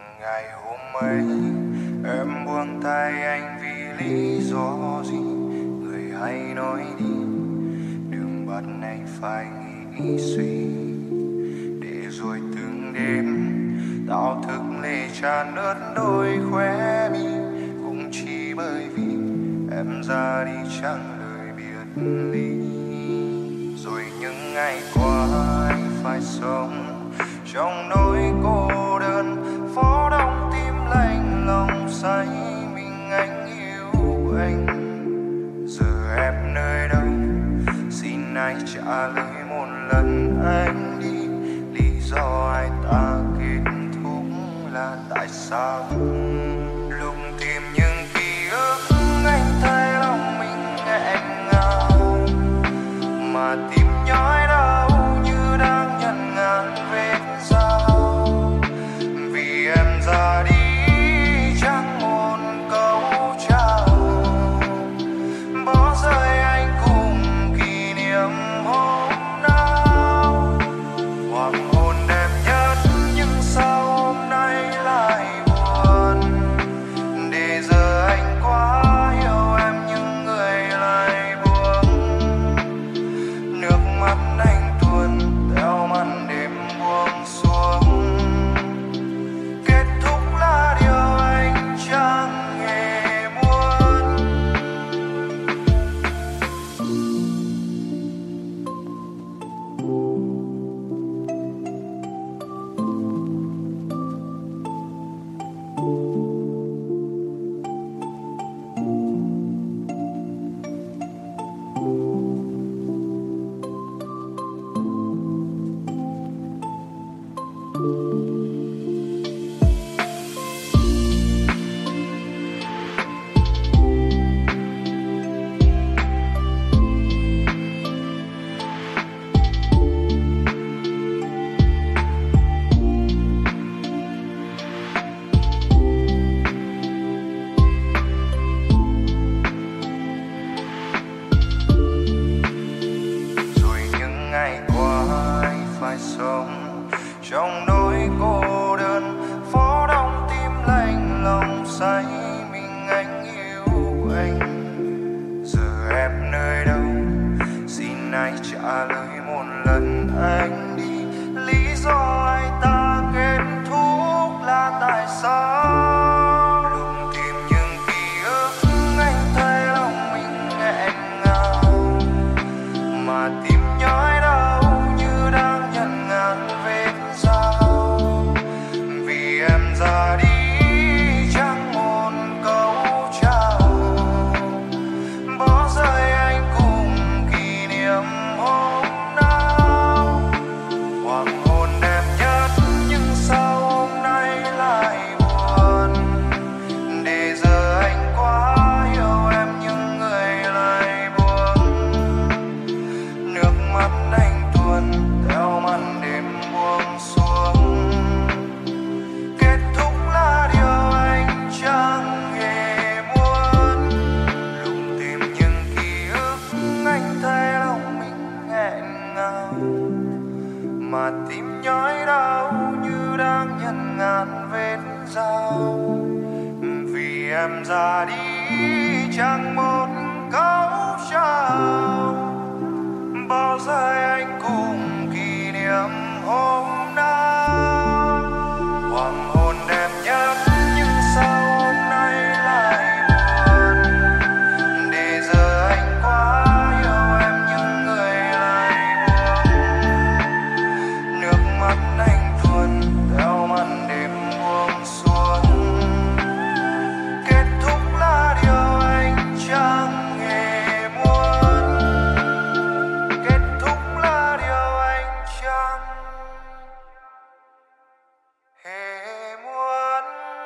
Ngày hôm ấy em buông tay anh vì lý do gì? Người hãy nói đi, đừng bắt anh phải nghĩ suy. Để rồi từng đêm tao thức lệ tràn ướt đôi khóe mi, cũng chỉ bởi vì em ra đi chẳng lời biệt ly. Rồi những ngày qua anh phải sống trong nỗi cô đơn, phố đông tim lạnh lòng say mình anh yêu anh. Giờ em nơi đâu, xin anh trả lời một lần anh đi. Lý do ai ta kết thúc là tại sao? Lúc tìm những ký ức anh thấy lòng mình nghẹn ngào, mà tim nhói đau như đang nhận ngàn vết dao. Vì em ra đi chẳng một câu chào, bỏ rơi anh cùng kỷ niệm hôm nào. Hoàng hôn đẹp nhất nhưng sao hôm nay lại buồn? Để giờ anh quá yêu em nhưng người lại buông. Nước mắt anh tuôn theo màn đêm buông xuống. Kết thúc là điều anh chẳng hề muốn. Rồi những ngày qua anh phải sống trong nỗi cô đơn, phố đông tim lạnh lòng say mình anh yêu anh. Giờ em nơi đâu, xin anh trả lời một lần anh đi. Lý do ai ta kết thúc là tại sao? Lúc tìm những ký ức anh thấy lòng mình nghẹn ngào, mà tim nhói đau như đang nhận ngàn vết dao. Vì em ra đi chẳng một câu chào, bỏ rơi anh cùng kỷ niệm hôm nào. Hoàng hôn đẹp nhất nhưng sao hôm nay lại buồn? Để giờ anh quá yêu em nhưng người lại buông. Nước mắt anh tuôn theo màn đêm buông xuống. Kết thúc là điều anh chẳng hề muốn. Lúc tìm những ký ức anh thấy lòng mình nghẹn ngào, mà tim nhói đau như đang nhận ngàn vết dao. Vì em ra đi chẳng một câu chào, bỏ rơi anh cùng kỷ niệm hôm nào. Hoàng hôn đẹp nhất nhưng sao hôm nay lại buồn? Để giờ anh quá yêu em nhưng người lại buông. Nước mắt anh tuôn theo màn đêm buông xuống. Kết thúc là điều anh chẳng hề muốn. Kết thúc là điều anh chẳng hề muốn.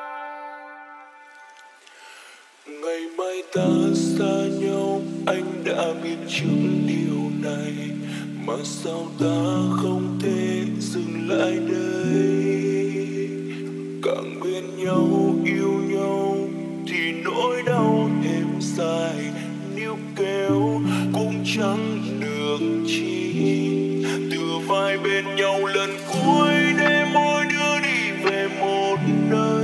Ngày mai ta xa nhau, anh đã biết trước điều này, mà sao ta không thể dừng lại đây? Càng bên nhau yêu nhau thì nỗi đau êm dài, níu kéo cũng chẳng được chi. Từ vai bên nhau lần cuối để mỗi đứa đi về một nơi.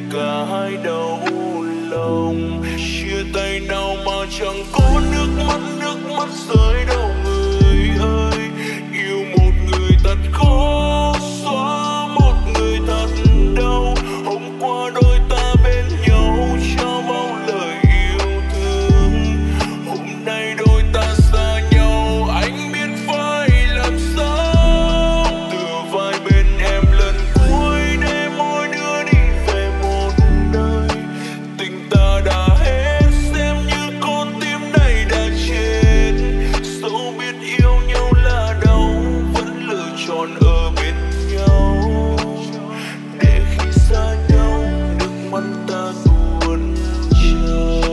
cả hai đau lòng. Chia tay nào mà chẳng có nước mắt rơi đâu người ơi. Yêu một người thật khó xóa, một người thật đau. Hôm qua đôi ta bên nhau trao bao lời yêu thương, hôm nay đôi ta xa nhau anh biết phải làm sao. Từ vai bên em lần cuối để mỗi đứa đi về một nơi. Tình ta đã hết xem như con tim này đã chết. Dẫu biết yêu nhau là đau vẫn lựa chọn ở bên nhau. Để khi xa nhau nước mắt ta tuôn trào.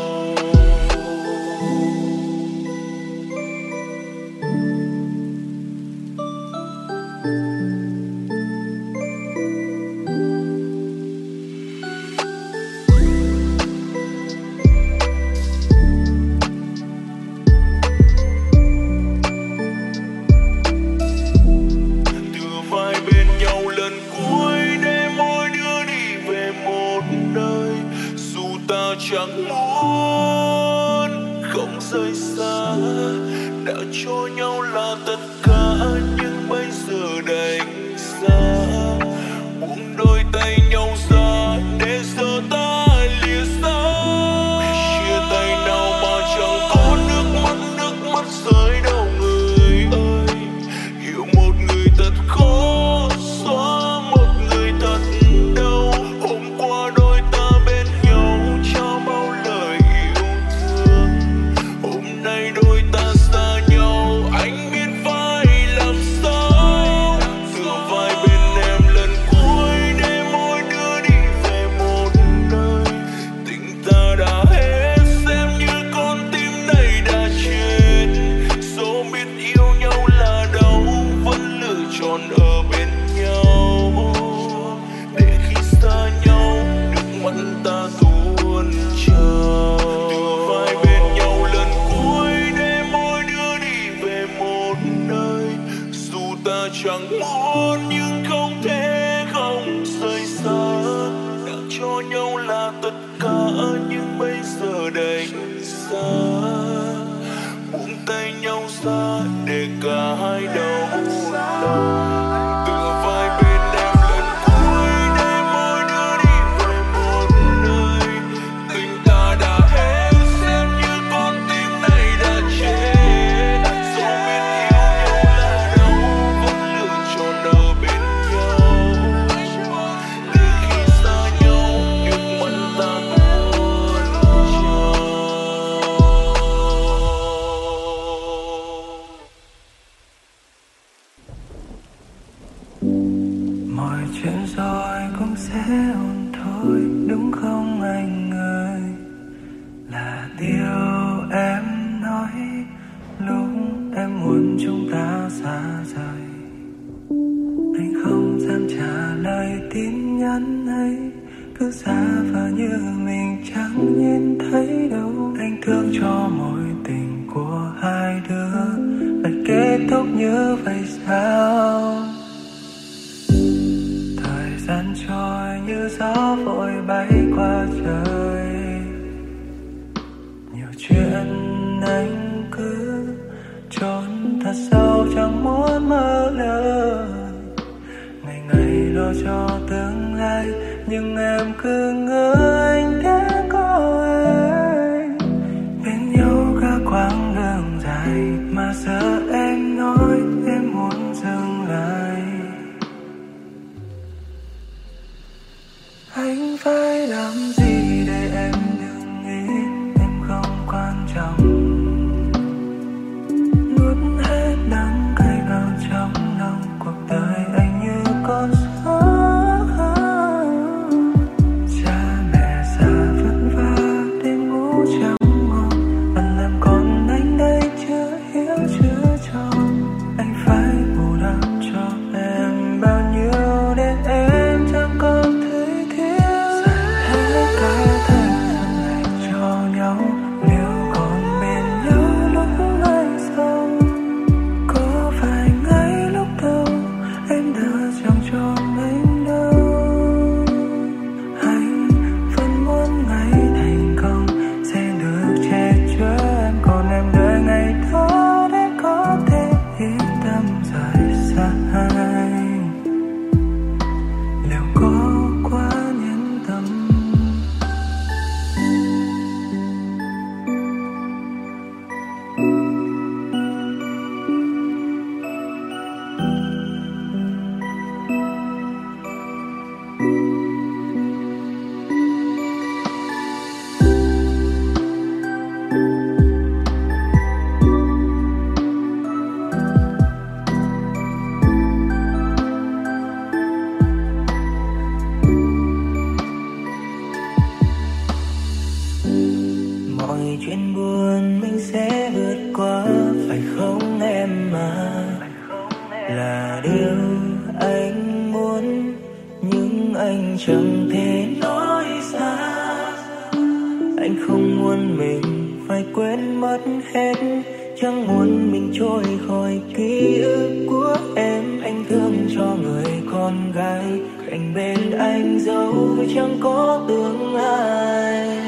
Từ vai bên nhau lần cuối để mỗi đứa đi về một nơi. Dù ta chẳng muốn không rời xa, đã cho nhau là tất cả nhưng bây giờ đành xa. Buông đôi tay nhau ra để giờ ta lìa xa. Chia tay nào mà chẳng có nước mắt rơi đâu người ơi. Yêu một người thật khó xóa, một người thật đau. Hôm qua đôi ta bên nhau trao bao lời yêu thương, hôm nay đôi ta xa nhau anh biết phải làm sao. Từ vai bên em lần cuối để mỗi đứa đi về một nơi. Tình ta đã hết xem như con tim này đã chết. Dẫu biết yêu nhau là đau vẫn lựa chọn ở bên nhau. Để khi xa nhau nước mắt ta tuôn trào. Từ vai bên nhau lần cuối để mỗi đứa đi về một nơi. Dù ta chẳng muốn nhưng không thể không rời xa. Đã cho nhau là tất cả nhưng bây giờ đành xa. Buông tay nhau ra để cả hai đau lòng. Từ vai bên em lần cuối để mỗi đứa đi về một nơi. Tình ta đã hết xem như con tim này đã chết. Dẫu biết yêu nhau là đau vẫn lựa chọn ở bên nhau. Để khi xa nhau nước mắt ta tuôn trào. Mọi chuyện rồi cũng sẽ ổn thôi, đúng không anh ơi? Là điều em nói lúc em muốn chúng ta xa rời. Anh không dám trả lời tin nhắn ấy, cứ giả vờ như mình chẳng nhìn thấy đâu. Anh thương cho mối tình của hai đứa lại kết thúc như vậy sao? Thời gian trôi như gió vội bay qua trời. Nhiều chuyện anh cứ trốn thật sâu chẳng muốn mở lời. Ngày ngày lo cho tương lai nhưng em cứ ngỡ anh đã có anh. Bên nhau cả quãng đường dài mà giờ em nói em muốn dừng lại. Anh phải làm gì để em đừng nghĩ em không quan trọng. Nuốt hết đắng cay vào trong lòng cuộc đời anh như con số. Cha mẹ già vất vả đêm ngủ chẳng ngon, bạn làm con anh đây chưa hiểu chưa tròn. Anh phải bù đắp cho em bao nhiêu để em chẳng còn thấy thiếu. Hết cả rồi chuyện buồn mình sẽ vượt qua, phải không em mà? Là điều anh muốn nhưng anh chẳng thể nói ra. Anh không muốn mình phải quên mất hết, chẳng muốn mình trôi khỏi ký ức của em. Anh thương cho người con gái cạnh bên anh dẫu chẳng có tương lai.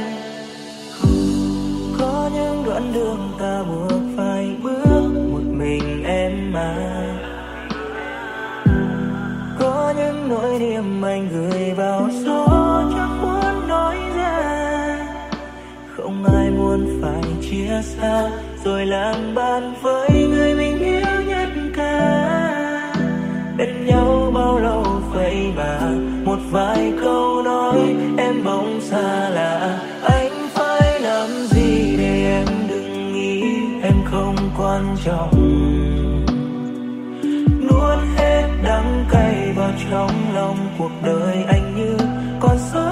Có những đoạn đường ta buộc phải bước một mình em mà. Có những nỗi niềm anh gửi vào gió chẳng muốn nói ra. Không ai muốn phải chia xa rồi làm bạn với người mình yêu nhất cả. Bên nhau bao lâu vậy mà một vài câu nói em bỗng xa lạ. Anh phải làm gì để em đừng nghĩ em không quan trọng? Nuốt hết đắng cay vào trong lòng, cuộc đời anh như con số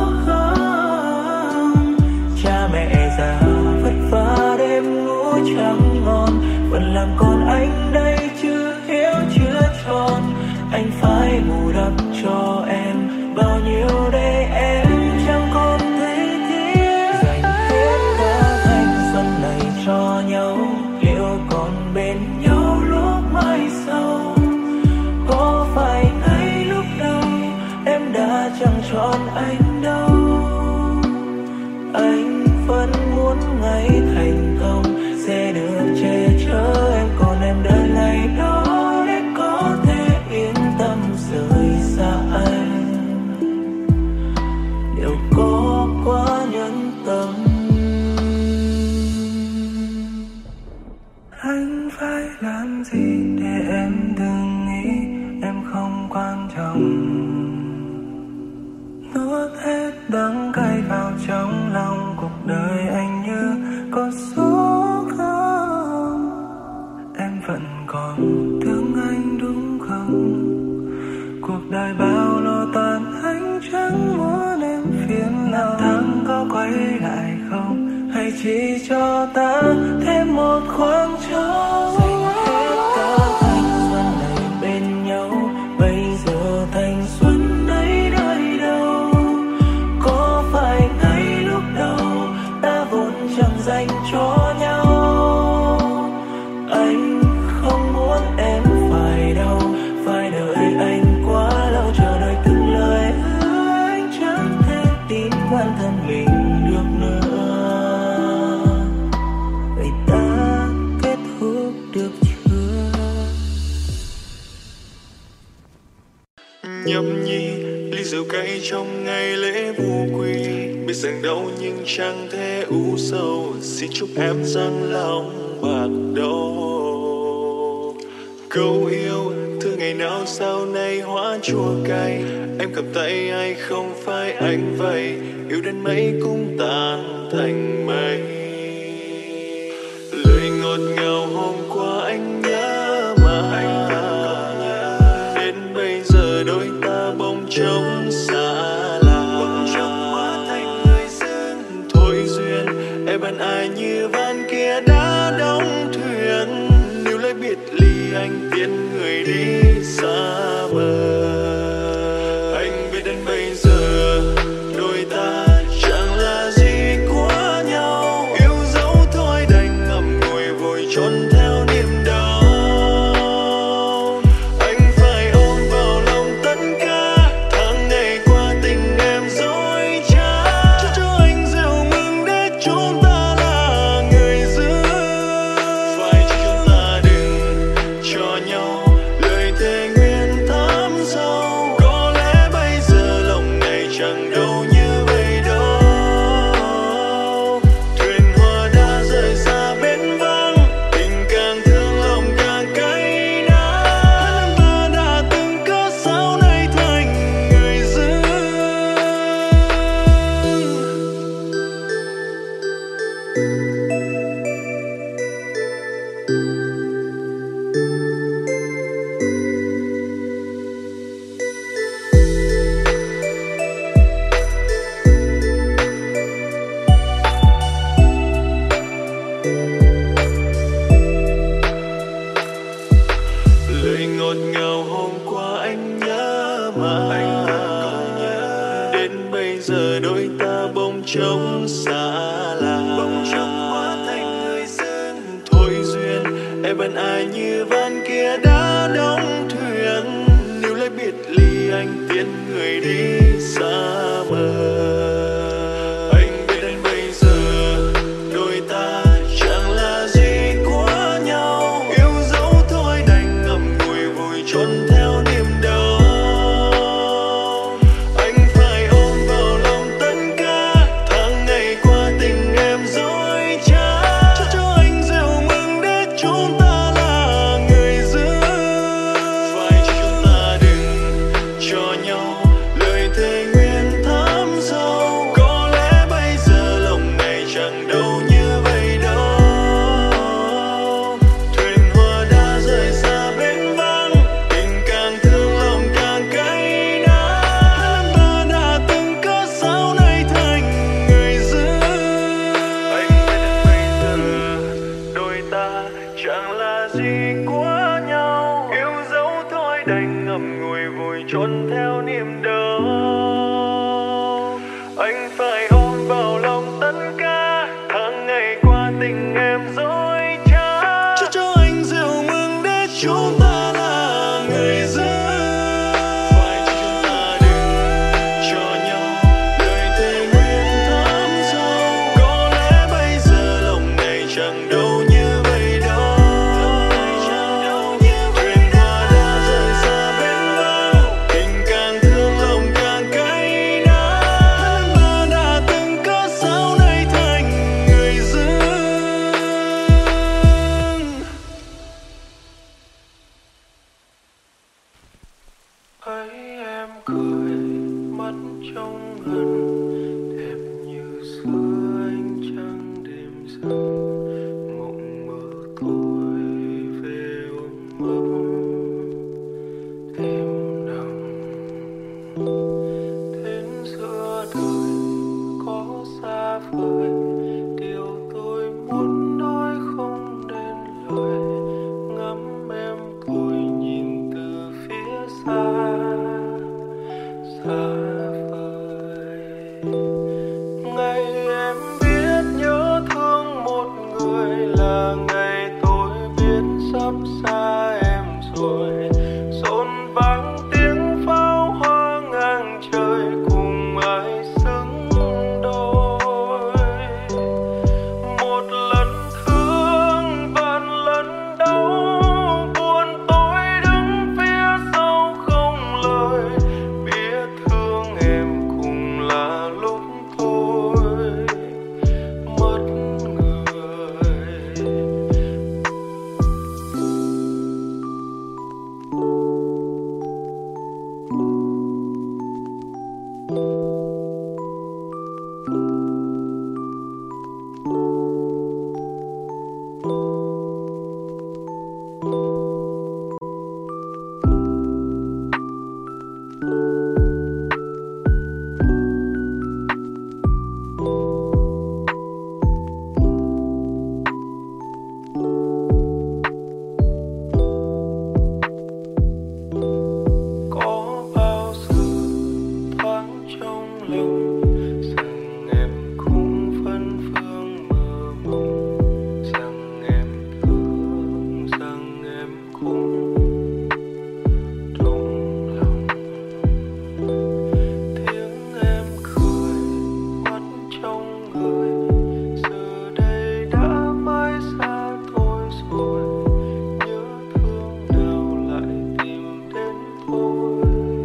không. Cha mẹ già vất vả đêm ngủ chẳng ngon, vẫn làm con anh đây chưa hiểu chưa tròn. Anh phải bù đắp cho em bao nhiêu để em chẳng còn thấy tiếc. Dành hết cả thanh xuân này cho nhau, liệu còn bên nhau lúc mai sau? Có phải ngay lúc đầu em đã chẳng chọn anh đâu? Anh vẫn muốn ngày thành công sẽ được che chở em, còn em đợi ngày đó để có thể yên tâm rời xa anh. Liệu có quá nhẫn tâm? Anh phải làm gì để em đừng nghĩ em không quan trọng? Nuốt hết đắng cay vào trong lòng, cuộc đời anh như con số không. Em vẫn còn thương anh đúng không? Cuộc đời bao lo toan anh chẳng muốn em phiền lòng. Tháng có quay lại không, hay chỉ cho ta thêm một khoảng trống? Dành hết cả thanh xuân này bên nhau, bây giờ thanh xuân đấy nơi đâu? Có phải ngay lúc đầu ta vốn chẳng dành cho nhau? Anh không muốn em phải đau, phải đợi anh quá lâu, chờ đợi từng lời hứa anh chẳng thể tin bản thân mình được nữa. Vậy ta kết thúc được chưa? Nhâm nhi ly rượu cay trong ngày lễ vu quy, biết rằng đau nhưng chẳng thể u sầu. Xin chúc em răng lòng bạc đầu. Câu yêu thương ngày nào sau này hóa chua cay, em cầm tay ai không phải anh vậy. Yêu đến mấy cũng tan thành mây. Lời ngọt ngào hôm qua anh nhớ mà anh vẫn nhớ. Đến bây giờ đôi ta bỗng trông xa lạ, bỗng trông hóa thành người dưng thôi duyên. Em bạn ai như van kia đã đóng thuyền, nếu lấy biệt ly anh tiễn người đi xa bờ. Anh biết đến bây giờ đôi ta chẳng là gì của nhau, yêu dấu thôi đành ngậm ngùi vội trốn theo niềm đau. Anh phải ôm vào lòng tất cả tháng ngày qua tình em dối trá, cho anh rượu mừng để chúng ta là người giữ. Phải cho chúng ta đừng cho nhau lời thề nguyện thắm sâu. giờ đôi ta bỗng trống xa lạ, bỗng trống hóa thành người dưng. thôi duyên em vẫn ai như van kia đã đóng thuyền, nếu lấy biệt ly anh tiễn người đi xa mờ. Anh biết đến bây giờ đôi ta chẳng là gì của nhau, yêu dấu thôi đành ngậm ngùi vùi chôn theo niềm đau. Anh phải ôm vào lòng tất cả tháng ngày qua tình em dối trá, cho anh rượu mừng để chúng ta là người giữ. Phải chúng ta đừng cho nhau lời thề nguyên thắm sâu, có lẽ bây giờ lòng này chẳng đâu như vậy đâu. Thuyền hoa đã rời xa bến vắng, tình càng thương lòng càng cay đắng, ta đã từng cất sao nay thành người giữ. Anh biết đến bây giờ đôi ta chẳng là gì của nhau, yêu dấu thôi đành ngậm ngùi vùi chôn theo niềm đau. Anh phải ôm vào lòng tất cả tháng ngày qua tình em dối trá, cho anh rượu mừng để chúng ta là người giữ. Phải chúng ta đừng cho nhau lời thề nguyên thắm sâu, có lẽ bây giờ lòng này chẳng đâu như vậy đâu. Thuyền hoa đã rời xa bến vắng, tình càng thương lòng càng cay đắng, ta đã từng cất sao nay thành người giữ. Thấy em cười mắt trong gần, đẹp như xưa ánh trăng đêm rằm, mộng mơ tôi về ôm ấp thêm nồng. Đến giữa đời có xa vời, điều tôi muốn nói không nên lời, ngắm em tôi nhìn từ phía xa xa vời. Ngày em biết nhớ thương một người là ngày tôi biết sắp xa em rồi, rộn vang tiếng pháo hoa ngang trời cùng ai xứng đôi. Một lần thương vạn lần đau, buồn tôi đứng phía sau không lời, biết thương em cùng là lúc thôi mất người. Có bao giờ thoáng trong lòng rằng em cũng phân phương mơ mộng, rằng em thương, rằng em cũng trong lòng. Tiếng em cười mắt trong người, giờ đây đã mãi xa thôi rồi, nhớ thương nào lại tìm đến tôi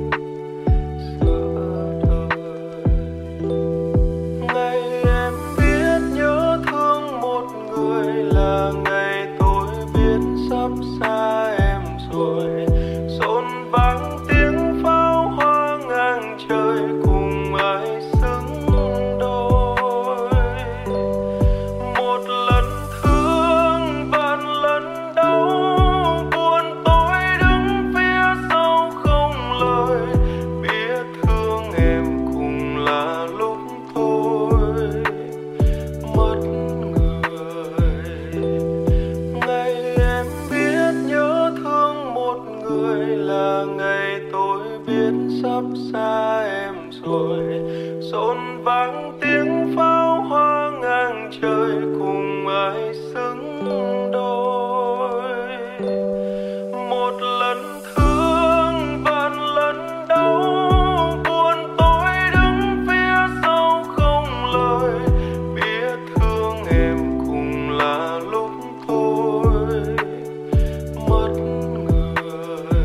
giữa đời. Ngày em biết nhớ thương một người là ngày tôi biết sắp xa em rồi, rộn vang tiếng pháo hoa ngang trời cùng ai xứng đôi. Một lần thương vạn lần đau, buồn tôi đứng phía sau không lời, biết thương em cùng là lúc thôi mất người. Ngày em biết nhớ thương một người là ngày tôi biết sắp xa em rồi, rộn vang tiếng pháo hoa ngang trời cùng ai xứng đôi. Một lần thương vạn lần đau, buồn tôi đứng phía sau không lời, biết thương em cùng là lúc tôi mất người.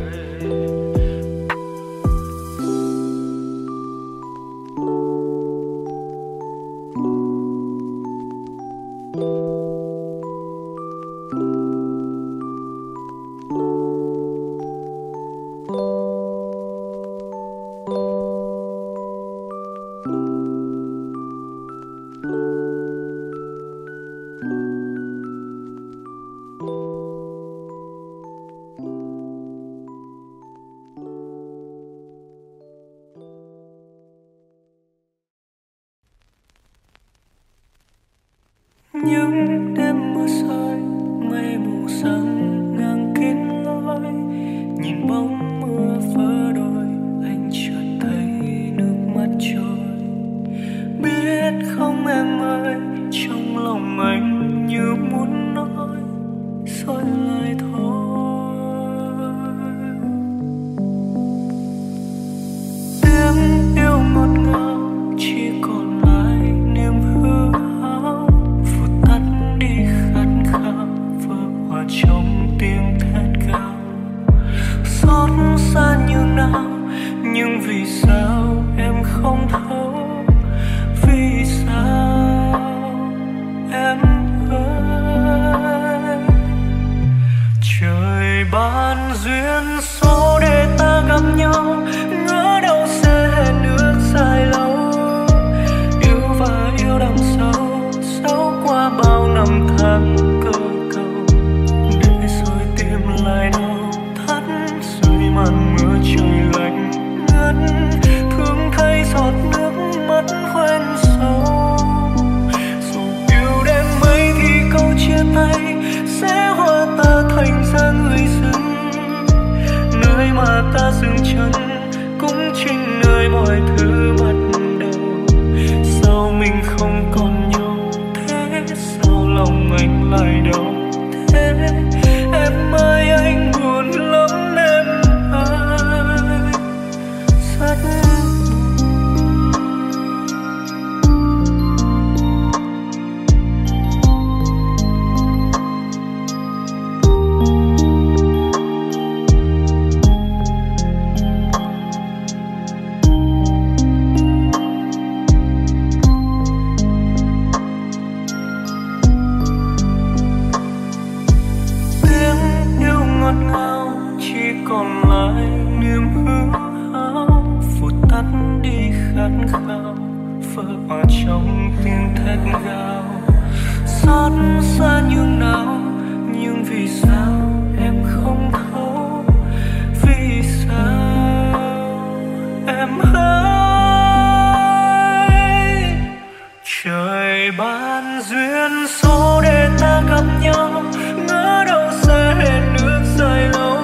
Những đêm mưa rơi, mây mù giăng ngang kín lối, nhìn bóng mưa vỡ đôi, anh chợt thấy nước mắt trôi. Biết không em ơi, trong lòng anh như muốn nói rồi lại thôi. Tiếng yêu ngọt ngào chỉ còn lại niềm hư ảo, vụt tắt đi khát khao, vỡ hòa trong tiếng thét gào. Xót xa như nào, nhưng vì sao em không thấu? Vì sao em ơi? Trời ban duyên số để ta gặp nhau, ngỡ đâu sẽ hẹn ước dài lâu. Yêu và yêu đằng sau, sau qua bao năm tháng cơ cầu, để rồi tìm lại đau thắt dưới màn mưa trời lạnh ngắt. Thương thấy giọt nước mắt hoen sâu, dù yêu đến mấy thì câu chia tay sẽ hóa ta thành ra người dưng. Nơi mà ta dừng chân cũng chính nơi mọi thứ bắt đầu. Sao mình không còn nhau thế, sao lòng anh lại đau thế? Em ơi anh buồn lắm em ơi, rất còn lại niềm hư ảo, vụt tắt đi khát khao, vỡ hòa trong tiếng thét gào. Xót xa nhường nào, nhưng vì sao em không thấu? Vì sao em ơi? Trời ban duyên số để ta gặp nhau, ngỡ đâu sẽ hẹn ước dài lâu.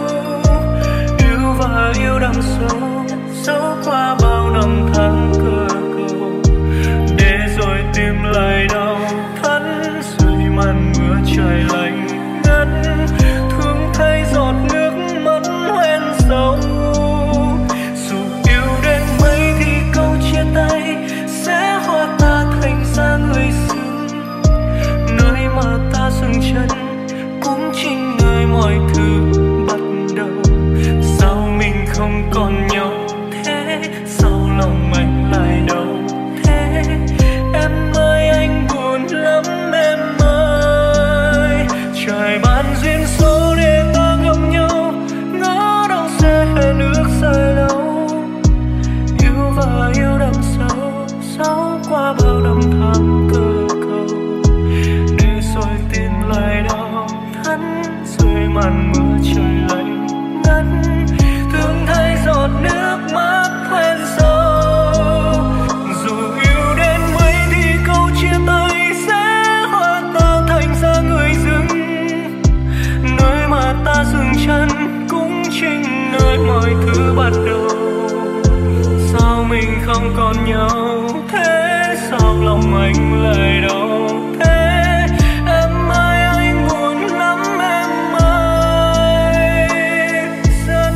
Và yêu đằng sâu, dẫu qua bao năm tháng cơ cầu, để rồi tìm lại đau thắt dưới màn mưa trời lạnh ngắt. Thương thấy giọt nước mắt hoen sâu, dù yêu đến mấy không còn nhau. Thế sao lòng anh lại đau thế? Em ơi anh buồn lắm, em ơi rất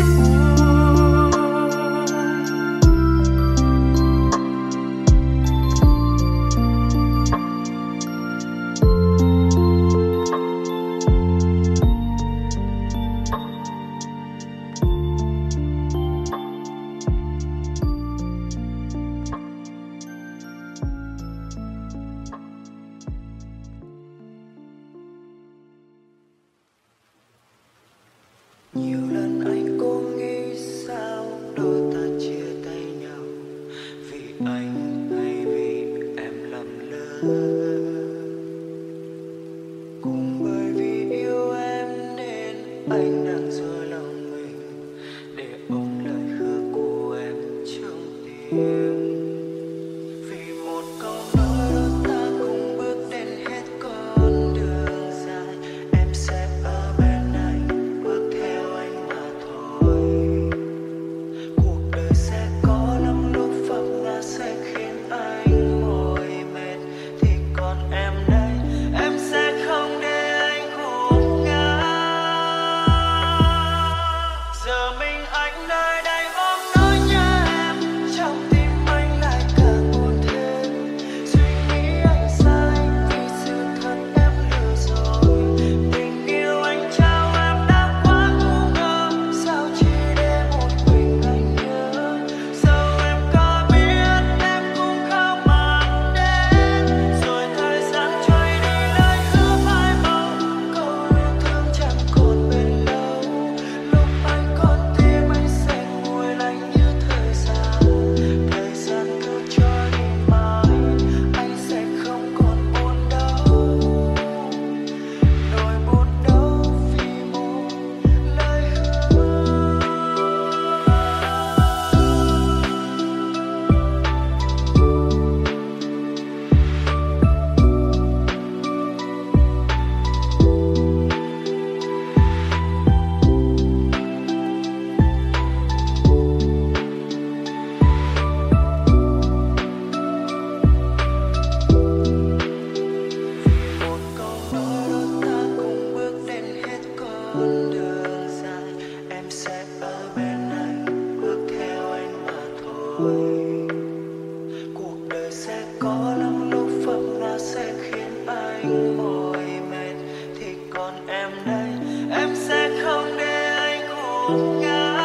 nhiều lần anh cố nghĩ sao đôi ta chia tay nhau, vì anh hay vì em lầm lỡ, cũng bởi vì yêu em nên anh đang dối lòng mình để ôm lời hứa của em trong tim. Vì một câu nói đó ta cùng bước đến hết con đường dài, em sẽ ở bên anh bước theo anh mà thôi. Cuộc đời sẽ có lắm lúc vấp ngã sẽ khiến anh mỏi mệt, thì còn em đây em sẽ không để anh gục ngã. Giờ mình anh nơi đây ôm nỗi nhớ em, trong tim anh lại càng buồn thêm. Suy nghĩ anh sai vì sự thật em lừa rồi, tình yêu anh trao em đã quá ngu ngơ, sao chỉ để một mình anh nhớ. Dẫu em có biết em cũng không mang đến, rồi thời gian trôi đi lời hứa phai màu, câu yêu thương chẳng còn bền lâu. Lúc anh còn tim anh sẽ nguội lạnh như thời gian cứ trôi đi mãi, anh sẽ không còn buồn đau, nỗi buồn đau vì một lời hứa. Một câu nói đó ta cùng bước đến hết con đường dài, em sẽ ở bên anh bước theo anh mà thôi. Cuộc đời sẽ có lắm lúc vấp ngã sẽ khiến anh mỏi mệt, thì còn em đây em sẽ không để anh gục ngã.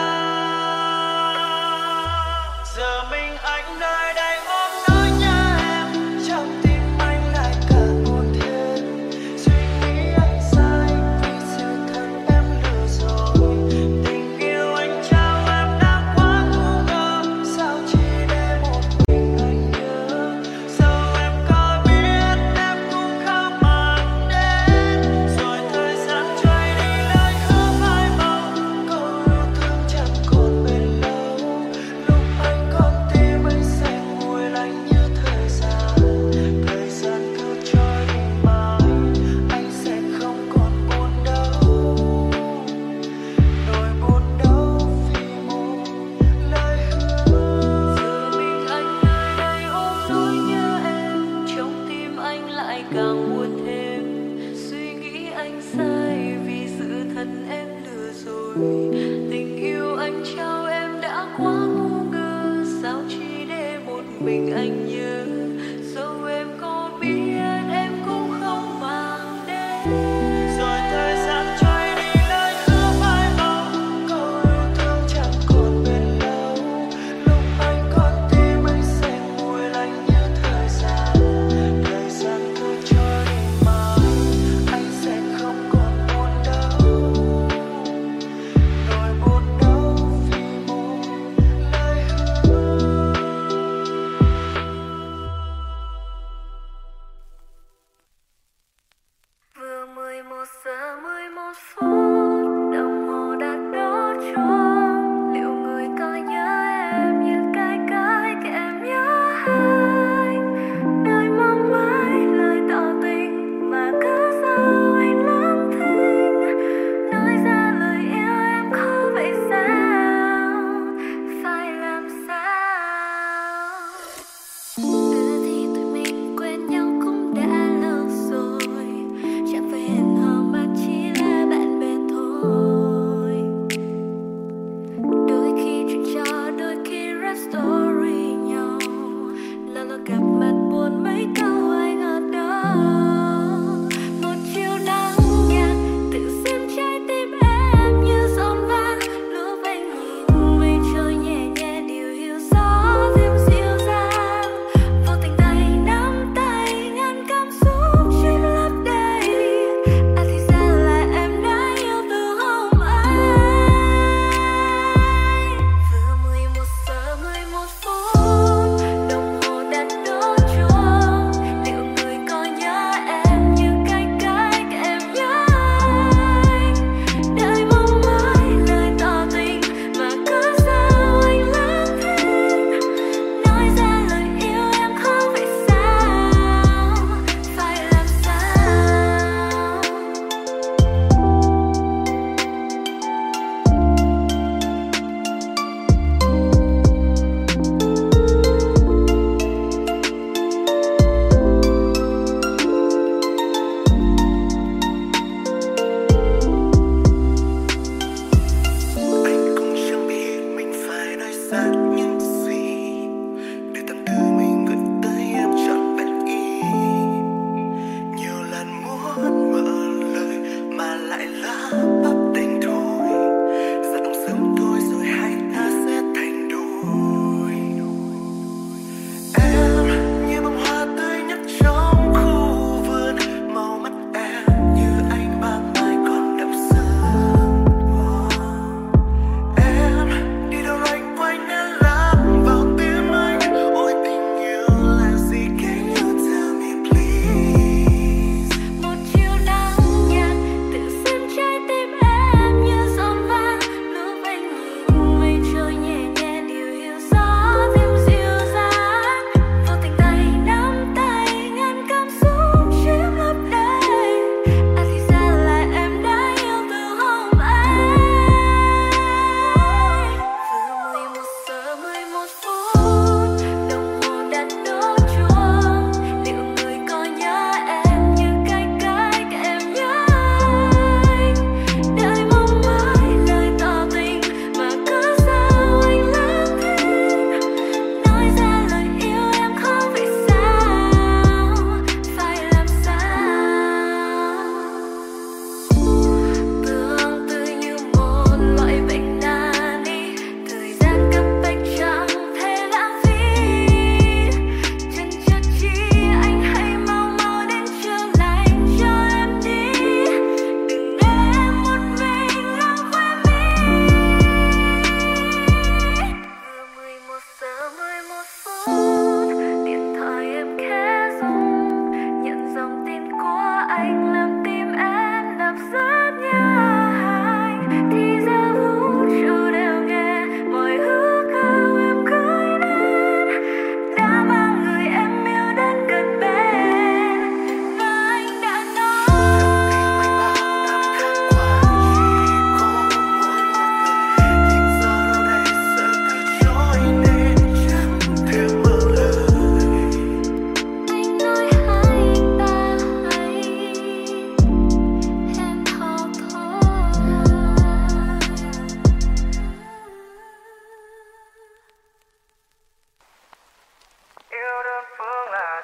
Giờ mình anh nơi đây ôm nỗi nhớ em, trong tim anh lại càng buồn thêm. Suy nghĩ anh sai vì sự thật em lừa rồi, tình yêu anh trao em đã quá ngu ngơ, sao chỉ để một mình anh nhớ. Dẫu em có biết em cũng không mang đến, rồi thời gian trôi đi lời hứa phai màu, câu yêu thương chẳng còn bền lâu. Lúc anh còn tim anh sẽ nguội lạnh như thời gian cứ trôi đi mãi, anh sẽ không còn buồn đau, nỗi buồn đau vì một lời hứa. Giờ mình anh nơi đây ôm nỗi nhớ em, trong tim anh lại càng buồn thêm. Suy nghĩ anh sai vì sự thật em lừa rồi, tình yêu anh trao em đã quá ngu ngơ, sao chỉ để một mình anh nhớ. Dẫu em có biết em cũng không mang đến, Rồi thời gian trôi đi lời hứa phai màu, câu yêu thương chẳng còn bền lâu. Lúc anh còn tim anh sẽ nguội lạnh như thời gian cứ trôi đi mãi, anh sẽ không còn buồn đau, nỗi buồn đau vì một lời hứa.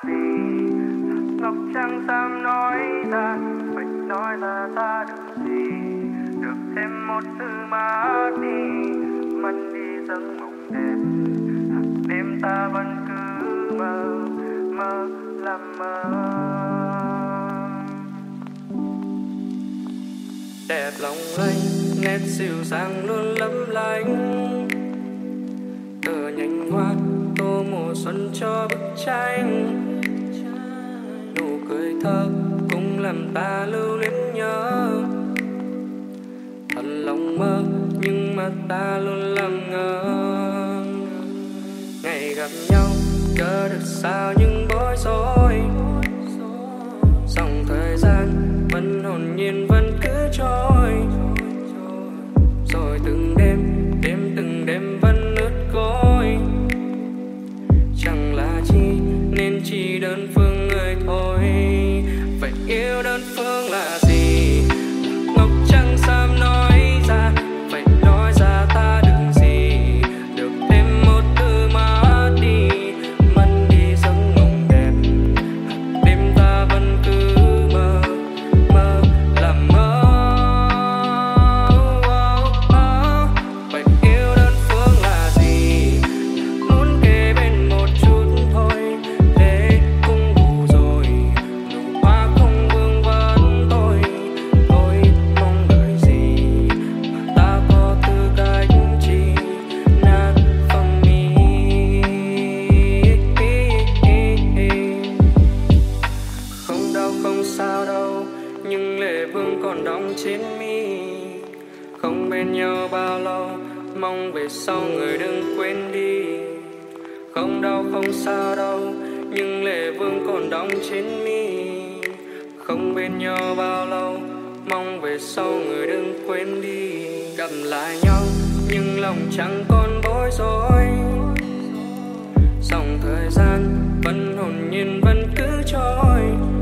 gì. Ngọc chẳng dám nói ra, phải nói ra ta được gì. Được thêm một từ mà đi, mất đi giấc mộng đẹp. Đêm ta vẫn cứ mơ, mơ làm mơ. Đẹp lòng anh, nét dịu dàng luôn lấp lánh. Tờ nhành hoa tô mùa xuân cho bức tranh. Nụ cười thơ cũng làm ta lưu luyến nhớ. Thật lòng mơ nhưng mà ta luôn làm ngơ. Ngày gặp nhau chớ được sao nhưng bối rối. Dòng thời gian vẫn hồn nhiên vẫn cứ trôi. Rồi từng đêm từng đêm vẫn ướt gối. Chẳng là chi nên chỉ đơn phương người thôi. Vậy yêu đơn phương là gì? Ngọc chẳng dám nói ra, phải nói ra ta đừng gì. Được thêm một từ mà đi, mất đi giấc mộng đẹp. Đêm ta vẫn cứ mơ, mơ làm mơ. Vậy yêu đơn phương là gì? Muốn kề bên một chút thôi, thế cũng đủ rồi. Nụ hoa không vương vấn tôi mong đợi gì. Ta có tư cách chi nát phần mi. Không đau không sao đâu, nhưng lệ vương còn đọng trên mi. Không bên nhau bao lâu, mong về sau người đừng quên đi. Không đau không sao đâu, nhưng lệ vương còn đọng trên mi. Không bên nhau bao lâu, mong về sau người đừng quên đi. Gặp lại nhau nhưng lòng chẳng còn bối rối. Dòng thời gian vẫn hồn nhiên vẫn cứ trôi.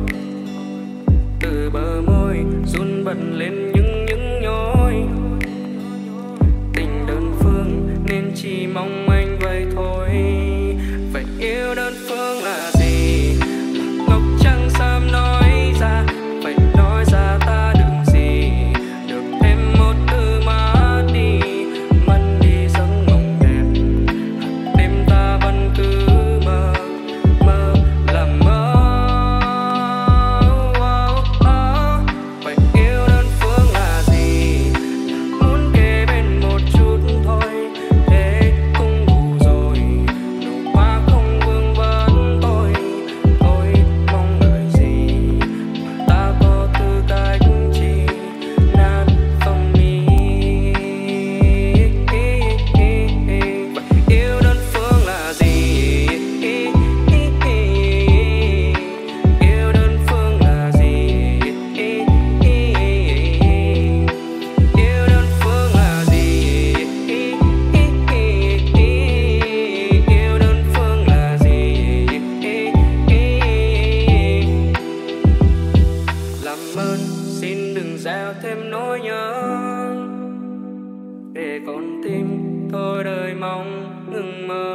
Từ bờ môi run bật lên những nhói. Tình đơn phương nên chỉ mong anh vậy thôi. Vậy yêu đơn phương là gì? Ngọc chẳng dám nói ra, phải nói ra ta đừng gì. Được thêm một từ mà đi, mất đi giấc mộng đẹp. Đêm ta vẫn cứ mơ, mơ làm mơ. Vậy yêu đơn phương là gì? Muốn kề bên một chút thôi, thế cũng đủ rồi. Nụ hoa không vương vấn tôi mong đợi gì. Ta có tư cách chi nát phong mi. Vậy yêu đơn phương là gì? Yêu đơn phương là gì? Yêu đơn phương là gì? Yêu đơn phương là gì? Làm ơn xin đừng gieo thêm nỗi nhớ. Để con tim thôi đời mong ngừng mơ.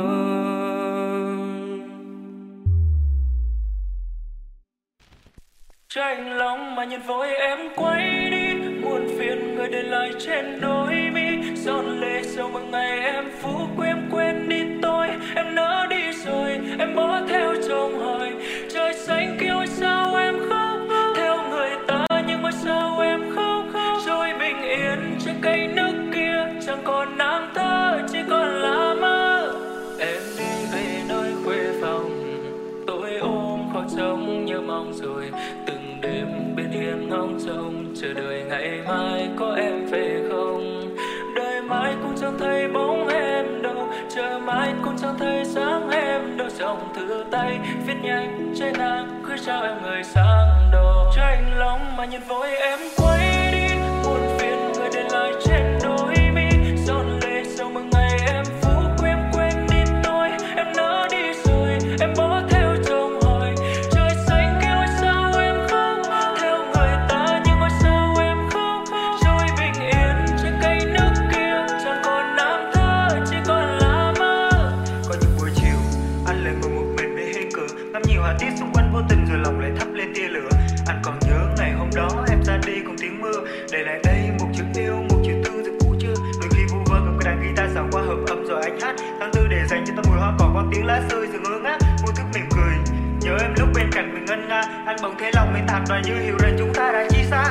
Tranh lòng mà nhìn vội em quay đi, muôn phiền người để lại trên đôi mi. Giọt lệ sầu mừng ngày em phú quên đi tôi. Em nỡ đi rồi em bỏ theo chồng hỏi. Trời xanh kêu sao em khóc theo người ta, nhưng mà sao em khóc rồi bình yên trên cây nước kia. Chẳng còn nam thơ chỉ còn là mơ. Em đi về nơi khuê phòng, tôi ôm khó trống như mong rồi. Từng đêm bên hiên ngóng trông chờ đợi ngày mai có em về không. Đời mãi cũng chẳng thấy bóng em đâu, chờ mãi cũng chẳng thấy dáng em đâu. Dòng thư tay viết nhanh trên nàng gửi trao em người sang đầu. Tranh lòng mà nhìn vội em quay đi, muôn phiền người để lại trên đôi mi. Giọt lệ sầu mừng ngày em phú quên đi tôi. Em nỡ đi rồi em bỏ theo chồng hỏi. Trời xanh kêu sao em khóc theo người ta, nhưng mà sao em khóc rồi bình yên trên cây nước kia. Chẳng còn nam thơ chỉ còn là mơ. Có những buổi chiều anh lại ngồi một mình bên hiên cửa, ngắm nhiều hạt tít xung quanh vô tình rồi lòng lại thắp lên tia lửa. Anh còn nhớ ngày hôm đó em ra đi cùng tiếng mưa, để lại đây một chữ yêu, một chữ tư rồi cũ chưa. Đôi khi vu vơ cầm cái đàn guitar xào qua hợp âm rồi anh hát tháng tư để dành cho ta mùi hoa cỏ có tiếng lá rơi rồi ngơ ngác vô thức mỉm cười. Nhớ em lúc bên cạnh mình ngân nga, anh bỗng thấy lòng mình tàn và như hiểu rằng chúng ta đã chia xa.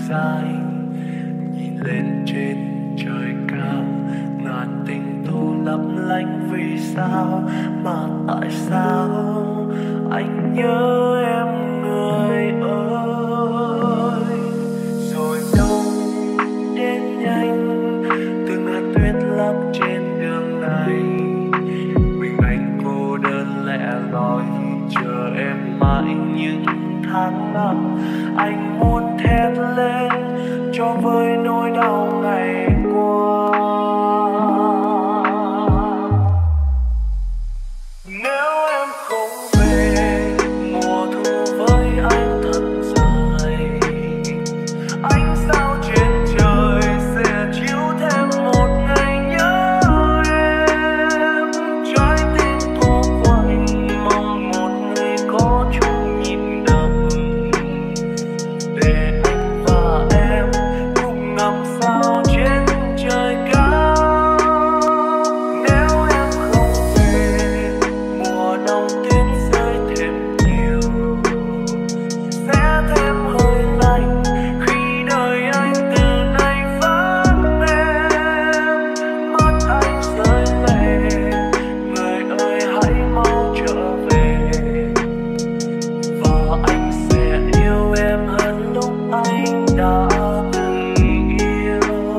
dài, nhìn lên trên trời cao, ngàn tình tú lấp lánh. Vì sao mà tại sao anh nhớ em người ơi? Rồi đông đến nhanh, từng hạt tuyết lấp trên đường này, mình anh cô đơn lẻ loi chờ em mãi những tháng năm. Anh muốn thét lên cho vơi nỗi đau ngày qua. Nếu em không về, mùa thu với anh thật dài, ánh sao trên trời sẽ chiếu thêm một ngày nhớ em. Trái tim cô quạnh mong một người có chung nhịp đập, để anh và em cùng ngắm sao trên trời cao. Nếu em không về, mùa đông tuyết rơi thêm nhiều, sẽ thêm hơi lạnh khi đời anh từ nay vắng em. Mắt anh rơi lệ, người ơi hãy mau trở về, và anh sẽ yêu em hơn lúc anh đã từng yêu.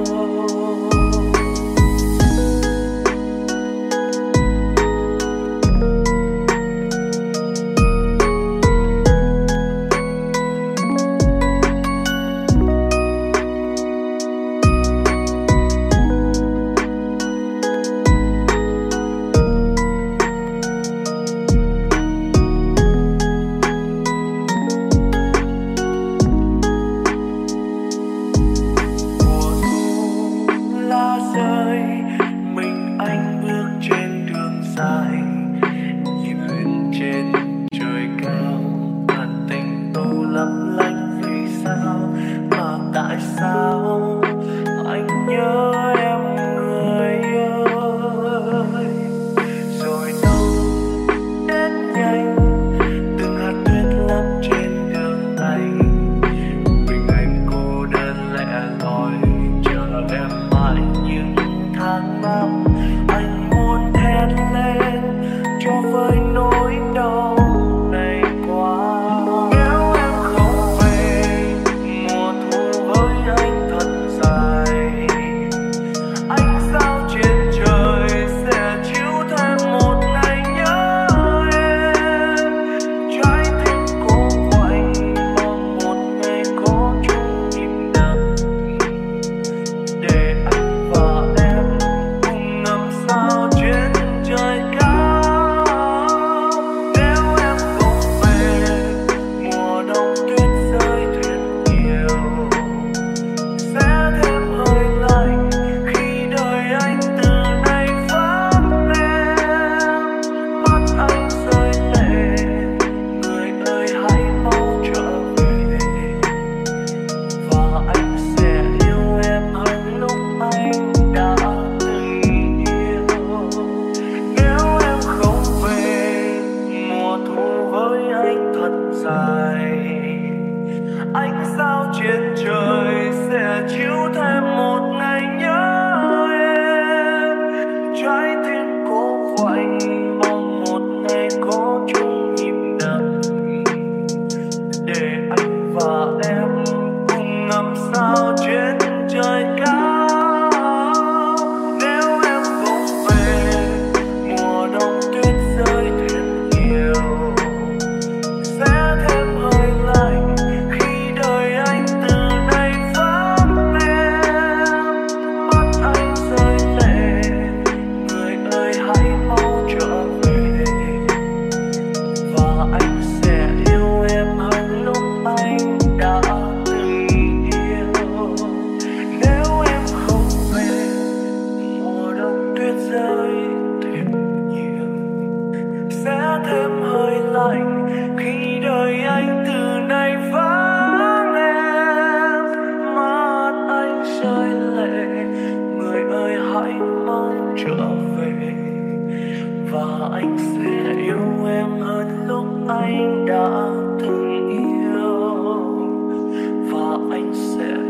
Mùa thu lá rơi, mình anh bước trên đường dài, nhìn lên trên trời cao, ngàn tình tú lấp lánh. Vì sao mà tại sao anh nhớ em người ơi? Rồi đông đến nhanh, từng hạt tuyết lấp trên đường này, mình anh cô đơn lẻ loi chờ em mãi những tháng năm. Anh muốn thét lên cho vơi nỗi đau này qua. Nếu em không về, mùa thu với anh thật dài, ánh sao trên trời sẽ chiếu thêm một ngày nhớ em. Trái tim cô quạnh mong một ngày có chung nhịp đập, để anh và em cùng ngắm sao trên trời cao. Nếu em không về, mùa đông tuyết rơi thêm nhiều, sẽ thêm hơi lạnh khi đời anh từ nay vắng em. Mắt anh rơi lệ, người ơi hãy mau trở về, và anh sẽ yêu em hơn lúc anh đã từng yêu. Nếu em không về, mùa thu với anh thật dài, ánh sao trên trời sẽ chiếu thêm một ngày nhớ em. Trái tim cô quạnh mong một ngày có chung nhịp đập, để anh và em cùng ngắm sao trên trời cao. Nếu em không về, mùa đông tuyết rơi thêm nhiều, sẽ thêm hơi lạnh khi đời anh từ nay vắng em. Mắt anh rơi lệ, người ơi hãy mau trở về, và anh sẽ yêu em hơn lúc anh đã từng yêu. Nếu em không về, mùa đông tuyết rơi thêm nhiều, sẽ thêm hơi lạnh khi đời anh từ nay vắng em. Mắt anh rơi lệ, người ơi hãy mau trở về, và anh sẽ yêu em hơn lúc anh đã từng yêu, và anh sẽ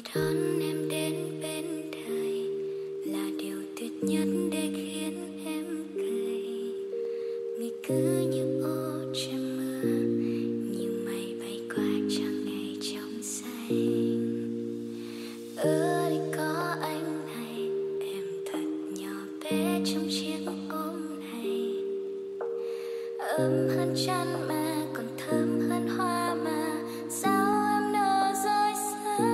đón em đến bên đời là điều tuyệt nhất để khiến em cười. Người cứ như ô trên mưa, như mây bay qua trăng ngày trong xanh. Ở đây có anh này, em thật nhỏ bé trong chiếc ôm này. Ấm hơn chăn mà còn thơm hơn hoa mà sao em nỡ rời xa.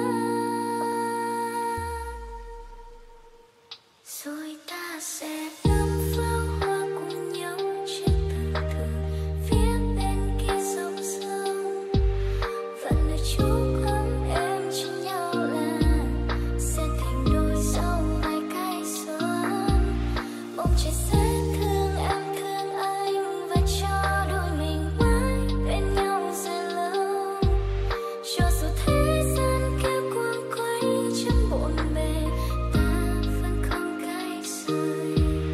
Rồi ta sẽ ngắm pháo hoa cùng nhau trên tầng thượng phía bên kia dòng sông. Vẫn lời chúc ấm em trên nhau là sẽ thành đôi sau vài cái xuân. Mong trời sẽ thương em thương anh và cho đôi mình mãi bên nhau dài lâu. Cho dù thế gian kia cuốn quay trong bộn bề, ta vẫn không cách rời.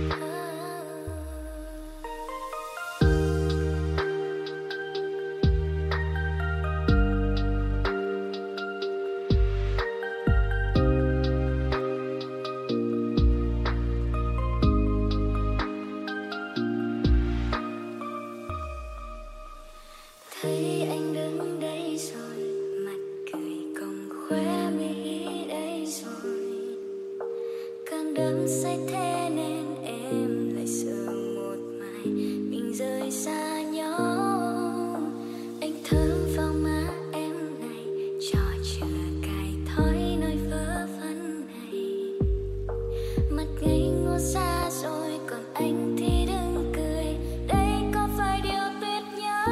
Thấy anh đứng đây rồi, mặt cười cong khóe mi đây rồi. Càng đắm say thế nên em lại sợ một mai mình rời xa nhau. Anh thơm vào má em này, trò chưa cài thói nói vớ vẩn này. Mặt ngây ngô xa rồi, còn anh thì đừng cười. Đây có phải điều tuyệt nhất?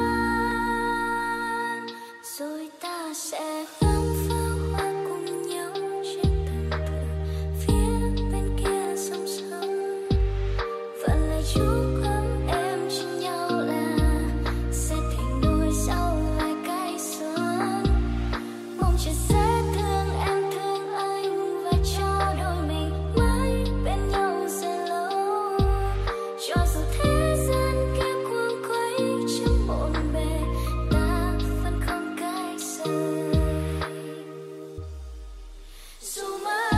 Rồi ta sẽ ngắm pháo hoa cùng nhau trên tầng thượng phía bên kia sông sông. Vẫn lời chúc ấm em trên nhau là sẽ thành đôi sau vài cái xuân. Mong trời sẽ thương em thương anh và cho đôi mình mãi bên nhau dài lâu. Cho dù thế gian kia cuốn quay trong bộn bề, ta vẫn không cách rời. Dù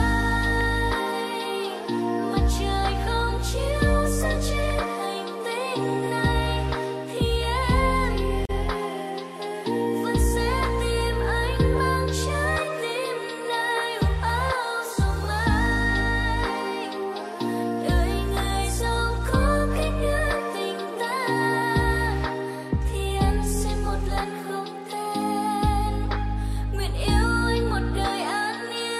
mãi mặt trời không chiếu sáng trên hành tinh này, thì em vẫn sẽ tìm anh mang trái tim này. Dù mãi đời người giàu có cách ngăn tình ta, thì em sẽ một lần không tên nguyện yêu anh một đời an yên.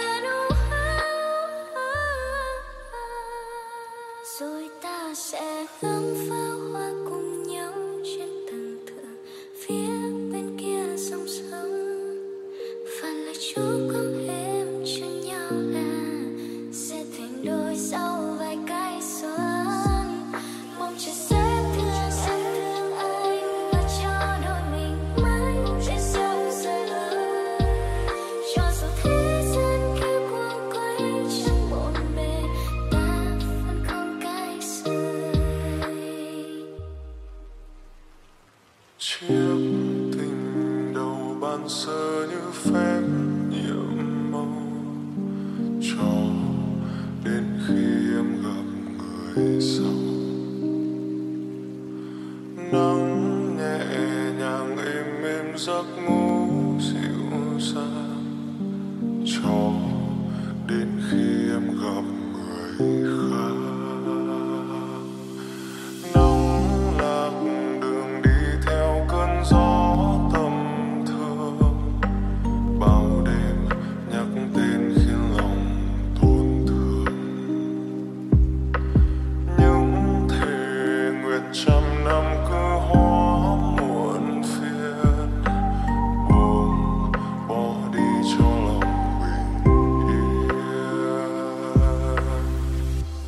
Rồi ta sẽ ngắm pháo hoa cùng nhau trên tầng thượng phía bên kia sông sông. Và lời chúc ấm em cho nhau là sẽ thành đôi sau vài cái xuân. Mong trời sẽ thương em thương anh và cho đôi mình mãi bên nhau dài lâu. Cho dù thế gian kia cuốn quay trong bộn bề, ta vẫn không cách rời. Chiếc tình đầu ban sơ như phép nhiệm màu, cho đến khi em gặp người sau. Nắng nhẹ nhàng êm êm giấc ngủ dịu dàng, cho đến khi em gặp người khác. Nắng lạc đường đi theo cơn gió tâm thương, bao đêm nhắc tên khiến lòng tổn thương. Những thề nguyện trăm năm cứ hóa muộn phiền, buông bỏ đi cho lòng bình yên.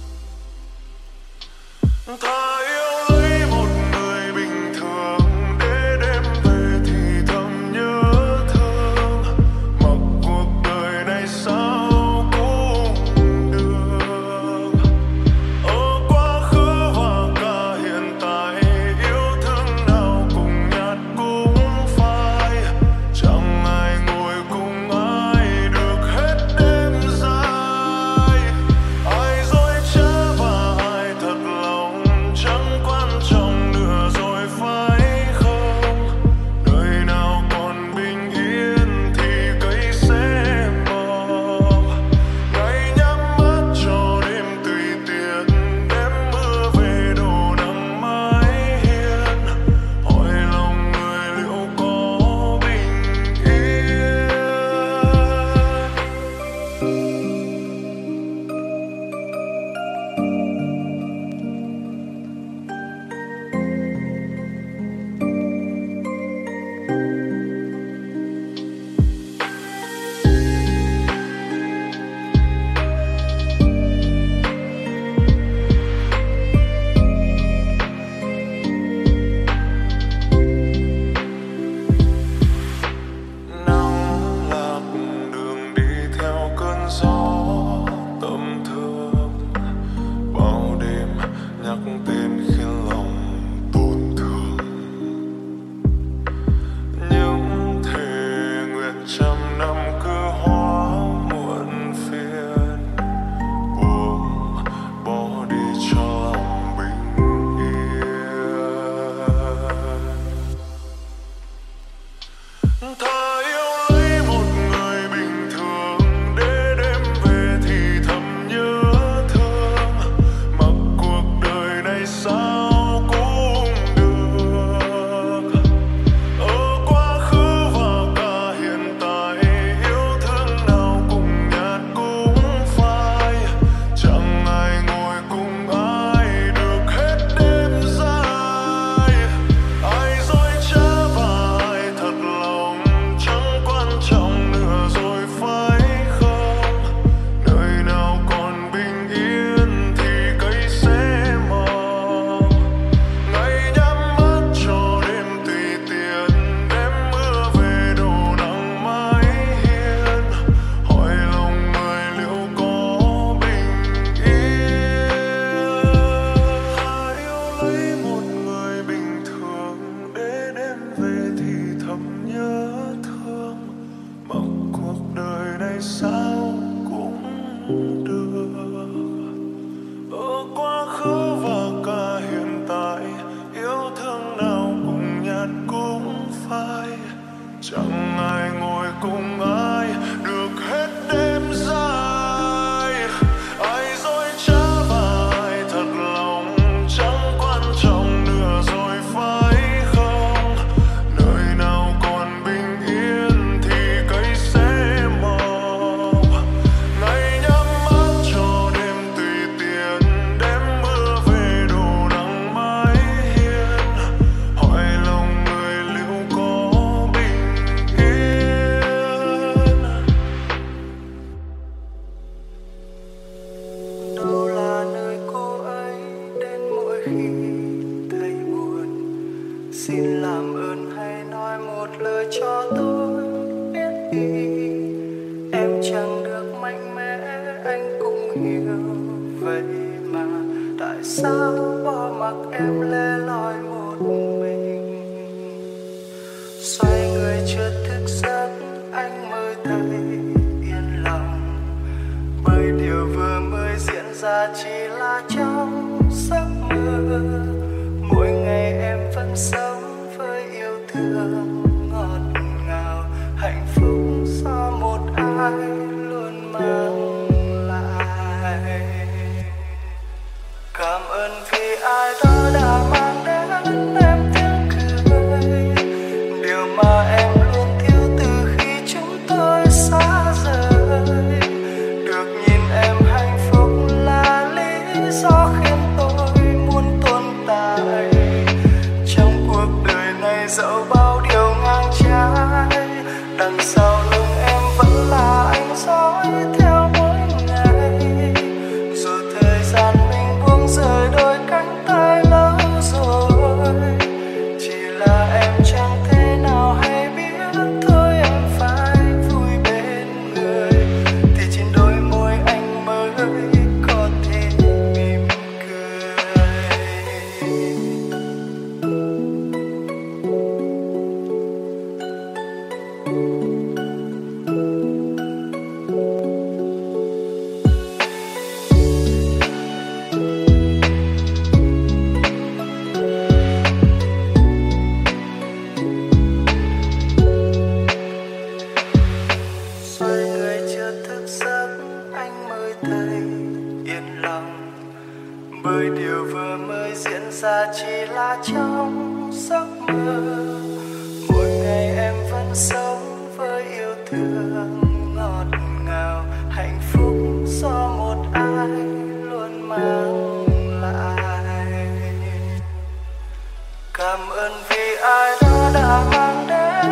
Cảm ơn vì ai đó đã mang đến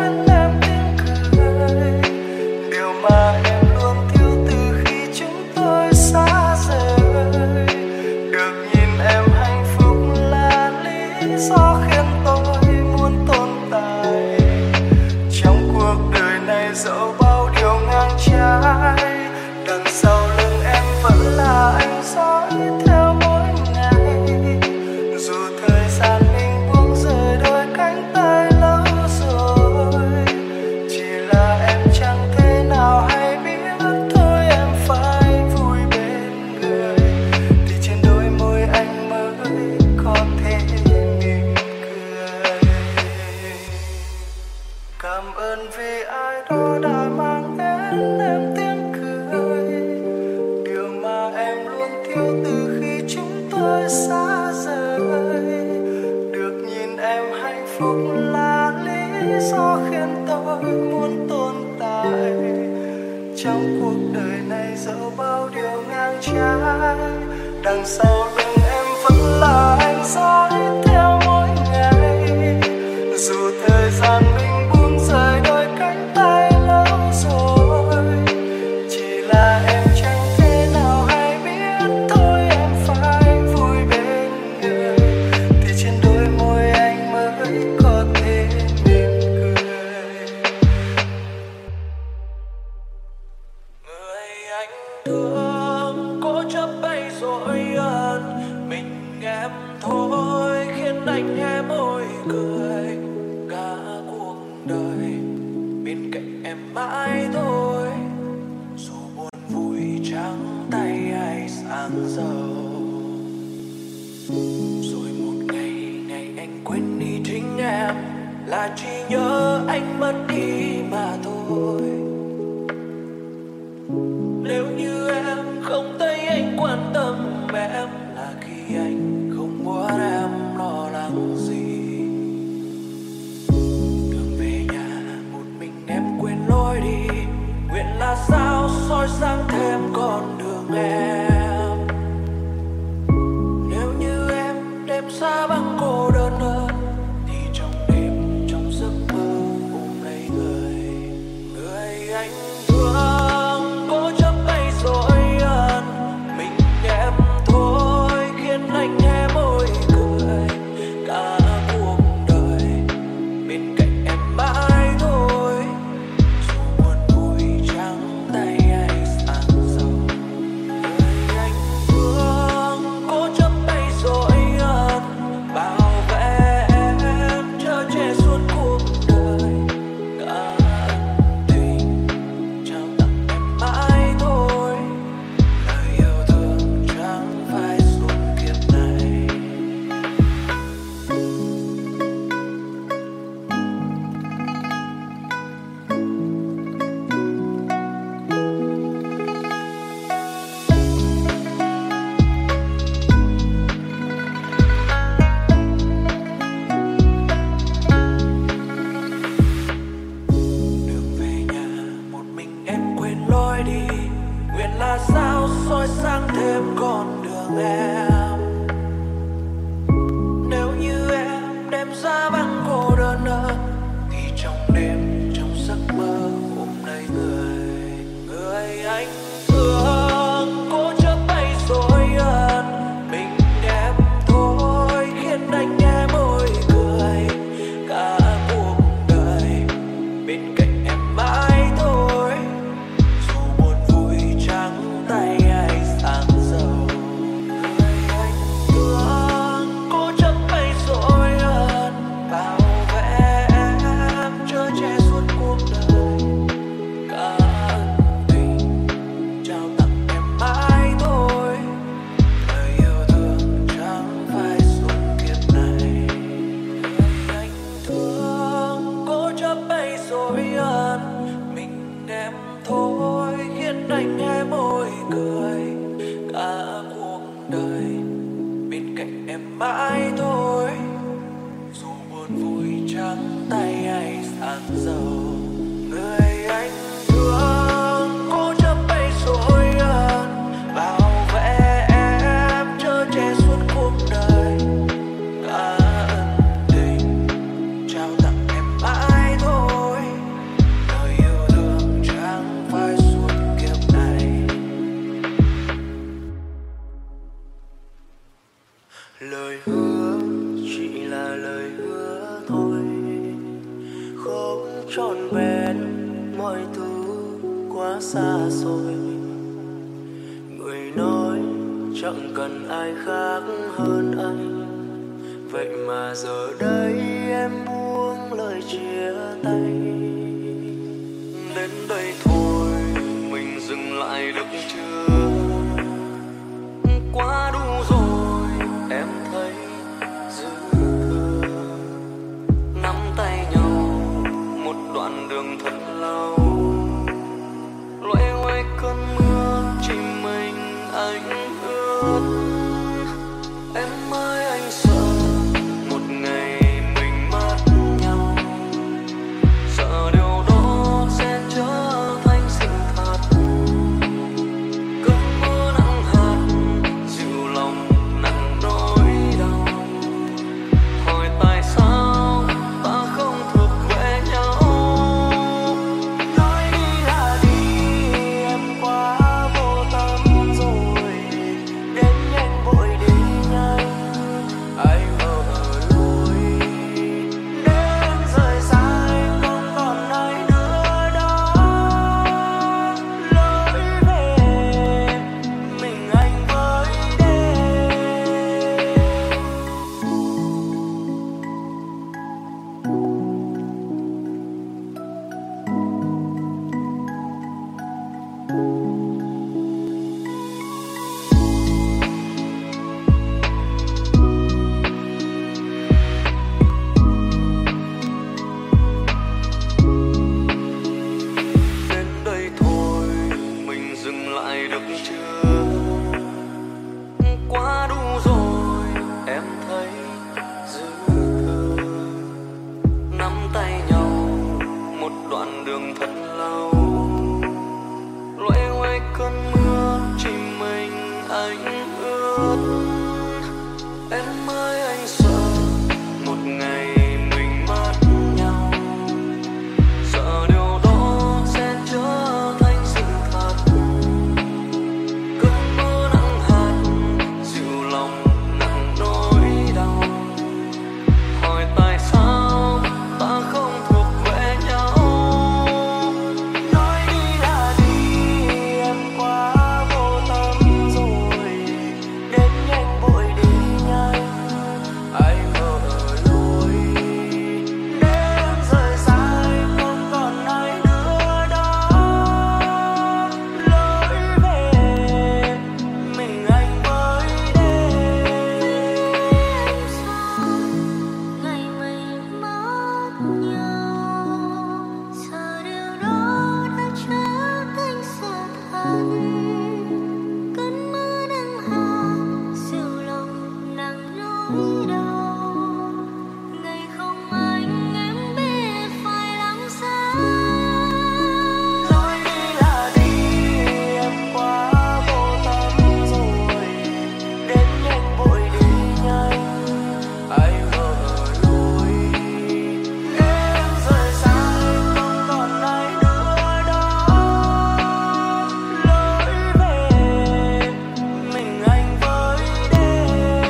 cảm ơn vì ai đó đã mang đến em tiếng cười, điều mà em luôn thiếu từ khi chúng tôi xa rời. Được nhìn em hạnh phúc là lý do khiến tôi muốn tồn tại trong cuộc đời này, dẫu bao điều ngang trái. Đằng sau lưng em vẫn là anh dõi theo mỗi ngày, dù thời gian mình buông rời đôi cánh tay lâu rồi. Chỉ là em chẳng thể nào hay biết thôi, em phải vui bên người thì trên đôi môi anh mới có thể mỉm cười. Người anh thương cố chấp bay rồi ơn mình em thôi, khiến anh hé môi cười. Cả cuộc đời bên cạnh em mãi thôi, dù buồn vui trắng tay hay sáng giàu. Rồi một ngày ngày anh quên đi chính em, là chỉ nhớ anh mất đi mà thôi. Nếu như em không thấy anh quan tâm em, là khi anh không muốn em lo lắng gì. Đường về nhà một mình em quên lối đi, nguyện là sao soi sáng thêm con đường em. Nếu như em đêm xa vắng cô đơn hơn, thì trong đêm trong giấc mơ ôm lấy người. Người anh thương cố chấp bay rồi ơn mình em thôi, khiến anh hé môi cười. Cả cuộc đời bên cạnh em mãi thôi, dù buồn vui trắng tay hay sáng giàu. Người anh thương cố chấp bay rồi ơn bảo vệ em chở che suốt cuộc đời. Cả ân tình trao tặng em mãi thôi, lời yêu thương chẳng phải suốt kiếp này. Đường về nhà một mình em quên lối đi, nguyện là sao soi sáng thêm con đường em. Nếu như em đêm xa vắng cô đơn hơn, thì trong đêm trong giấc mơ ôm lấy người. Người anh thương cố chấp bay rồi ơn mình em thôi, khiến anh hé môi cười. Cả cuộc đời bên cạnh em mãi thôi, dù buồn vui trắng tay hay sáng giàu. Người anh thương cố chấp bay rồi ơn bảo vệ em chở che suốt cuộc đời. Cả ân tình trao tặng em mãi thôi, lời yêu thương chẳng phải suốt kiếp này. Người anh thương cố chấp bay rồi ơn mình em thôi, khiến anh hé môi cười. Cả cuộc đời bên cạnh em mãi thôi, dù buồn vui trắng tay hay sáng giàu. Người anh thương cố chấp bay rồi ơn bảo vệ em chở che suốt cuộc đời. Cả ân tình trao tặng em mãi thôi, lời yêu thương chẳng phải suốt kiếp này. Lời hứa chỉ là lời hứa thôi, không trọn vẹn, mọi thứ quá xa xôi. Người nói chẳng cần ai khác hơn anh, vậy mà giờ đây em buông lời chia tay. Đến đây thôi mình dừng lại được chưa, quá đủ rồi em thấy dư thừa. Nắm tay nhau một đoạn đoạn đường thật lâu, loay hoay cơn mưa chỉ mình anh ướt. Em ơi anh sợ một ngày mình mất nhau, sợ điều đó sẽ trở thành sự thật. Cơn mưa nặng hạt dịu lòng nặng nỗi đau, hỏi tại sao ta không thuộc về nhau. Nói đi là đi, em quá vô tâm rồi, đến nhanh vội đi nhanh, ai ngờ ở lối đêm rời xa không còn ai nữa đó. Lối về mình anh với đêm. Ngày mình mất nhau, giờ điều đó đã trở thành sự thật. Cơn mưa nặng hạt dịu lòng nặng nỗi đau, ngày không anh em biết phải làm sao. Nói đi là đi, em quá vô tâm rồi, đến nhanh vội đi nhanh, ai ngờ ở lối đêm rời xa không còn ai nữa đó. Lối về mình anh với đêm.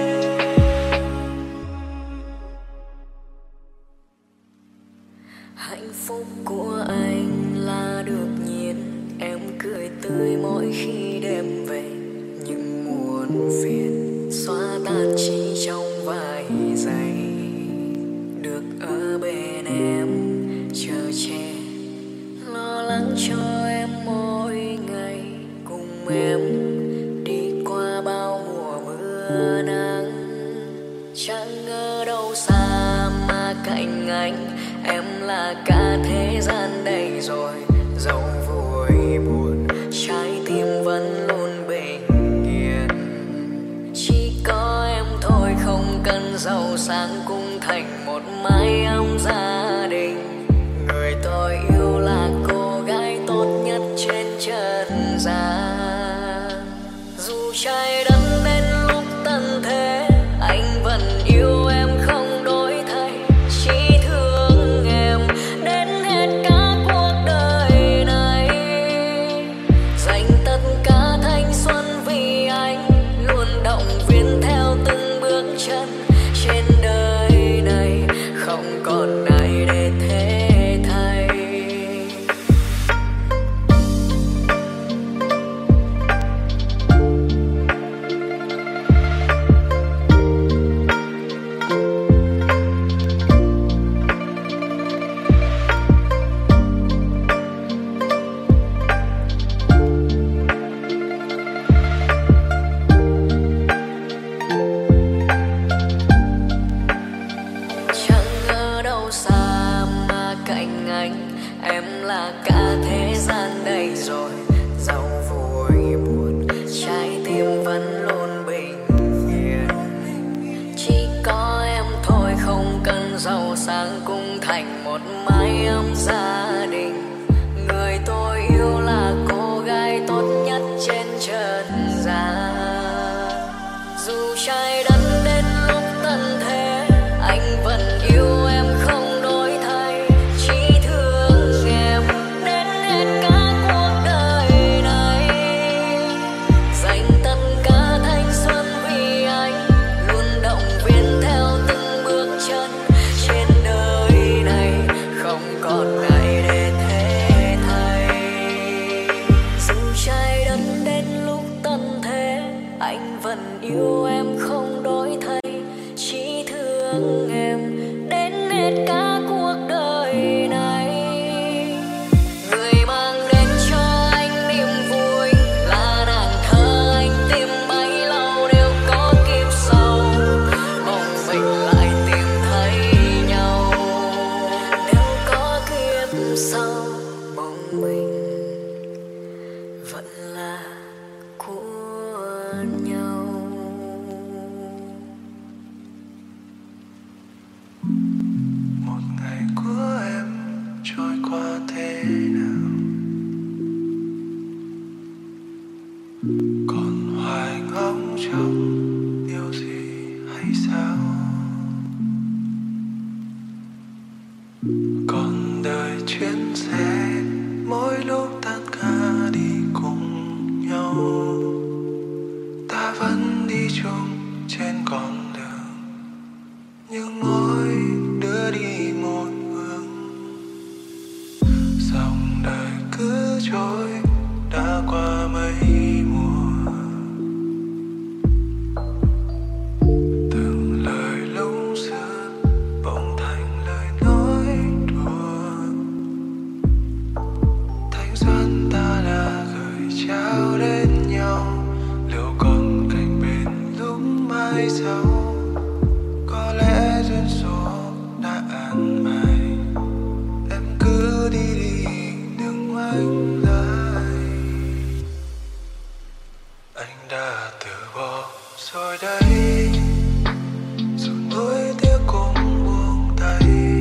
Hạnh phúc của anh là được nhìn em cười tươi mỗi khi đêm về, những muộn phiền xóa tan chỉ trong vài giây. Được ở bên em chờ che, lo lắng cho em mỗi ngày, cùng em đi qua bao mùa mưa nắng. Chẳng ngờ đâu xa mà cạnh anh, em là cả thế gian đây rồi. Dẫu vui buồn, trái tim vẫn luôn bình yên. Chỉ có em thôi không cần giàu sang, cũng thành một mái ấm gia đình. Người tôi yêu là cô gái tốt nhất trên trần gian. Dù trái đất đến lúc tận thế, anh vẫn yêu em không đổi thay. Chỉ thương em đến hết cả cuộc đời này, dành tất cả thanh xuân vì anh, luôn động viên theo từng bước chân. Trên đời này không còn ai để thế thay. Chẳng ở đâu xa mà cạnh anh, em là cả thế gian đây rồi. Dẫu vui buồn, trái tim vẫn luôn bình yên. Chỉ có em thôi không cần giàu sang, cũng thành một mái ấm gia đình. Người tôi yêu là cô gái tốt nhất trên trần gian. Dù trái đất đến lúc tận thế, anh vẫn yêu em không đổi thay. Chỉ thương em đến hết cả cuộc đời này, dành tất cả thanh xuân vì anh, luôn động viên theo từng bước chân. Trên đời này không còn ai để thế thay. Dù trái đất đến lúc tận thế, anh vẫn yêu em không đổi thay. Chỉ thương em đến hết cả cuộc đời này. Người mang đến cho anh niềm vui là nàng thơ anh tìm bấy lâu, đều có kiếp sau mong mình lại tìm thấy nhau. Nếu có kiếp sau mong mình vẫn là của nhau. Một ngày của em trôi qua nào. Còn hoài ngóng trông điều gì hay sao? Còn đời chuyến xe mỗi lúc tan ca đi cùng nhau, ta vẫn đi chung trên con đường, nhưng mỗi đứa đi một hướng. Dòng đời cứ trôi đã qua mấy mùa, từng lời lúc xưa bỗng thành lời nói đùa. Thanh xuân ta đã gửi trao đến nhau, liệu còn cạnh bên lúc mai sau? Có lẽ duyên số đã an bài, em cứ đi đi đừng ngoảnh lại. Anh đã từ bỏ rồi đấy, dù nuối tiếc cũng buông tay.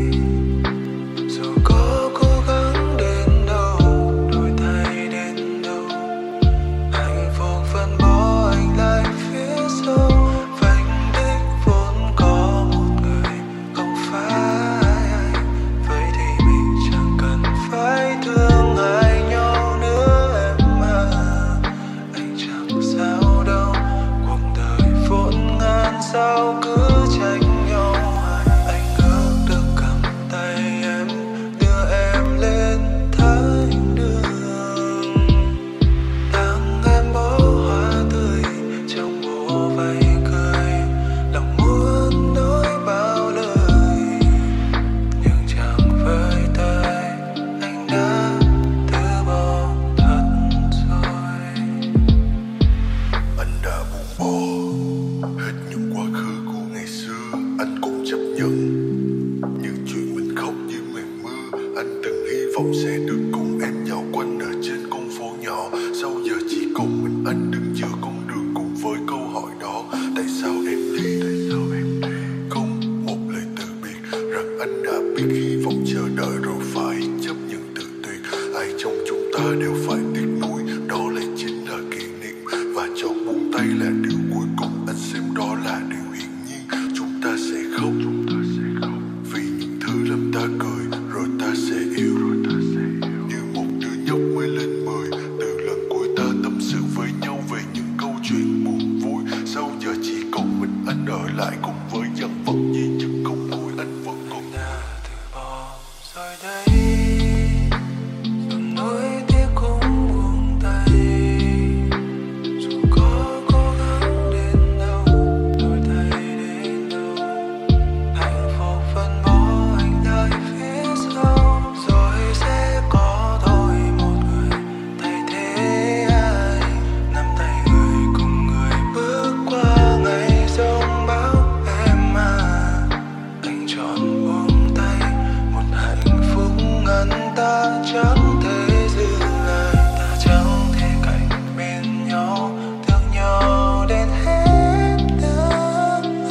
Dù có cố gắng đến đâu, đổi thay đến đâu, hạnh phúc vẫn bỏ anh lại phía sau. Vành đích vốn có một người, không phải anh. Vậy thì mình chẳng cần phải thương ai nhau nữa em à. Anh chẳng sao đâu, cuộc đời vốn ngàn sao cứ tranh nhau. Anh ước được cầm tay em, đưa em lên thánh đường. Tặng em bó hoa tươi trong bộ váy cười, lòng muốn nói bao lời, nhưng chẳng với tay anh đã từ bỏ thật rồi. Anh đã buông bỏ hết những quá khứ của ngày xưa, anh cũng chấp nhận những chuyện mình khóc như màn mưa. Anh từng hy vọng sẽ được cùng em dạo quanh ở trên con phố nhỏ, sau giờ chỉ còn mình anh đứng giữa con đường cùng với câu hỏi đó: tại sao em đi? Tại sao em đi? Không một lời từ biệt, rằng anh đã biết hy vọng chờ đợi rồi phải chấp nhận tự tuyệt. Ai trong chúng ta đều phải tiếc nuối, đó lại chính là kỷ niệm, và chọn buông tay là điều cuối cùng. Anh xem đó là điều hiển nhiên. Chúng ta sẽ khóc, vì những thứ làm ta cười, rồi ta sẽ yêu, như một đứa nhóc mới lên 10. Từ lần cuối ta tâm sự với nhau về những câu chuyện buồn vui, sau giờ chỉ còn mình anh ở lại cùng với dằn vặt như những không vui. Anh vẫn còn Đã từ bỏ rồi đấy, dù nuối tiếc cũng buông tay. Dù có cố gắng đến đâu, đổi thay đến đâu, hạnh phúc vẫn bỏ anh lại phía sau. Rồi sẽ có thôi một người thay thế ai, nắm tay người cùng người bước qua ngày giông bão em à. Anh chọn buông tay, một hạnh phúc ngắn ta chẳng thể giữ lại. Ta chẳng thể cạnh bên nhau, thương nhau đến hết nước.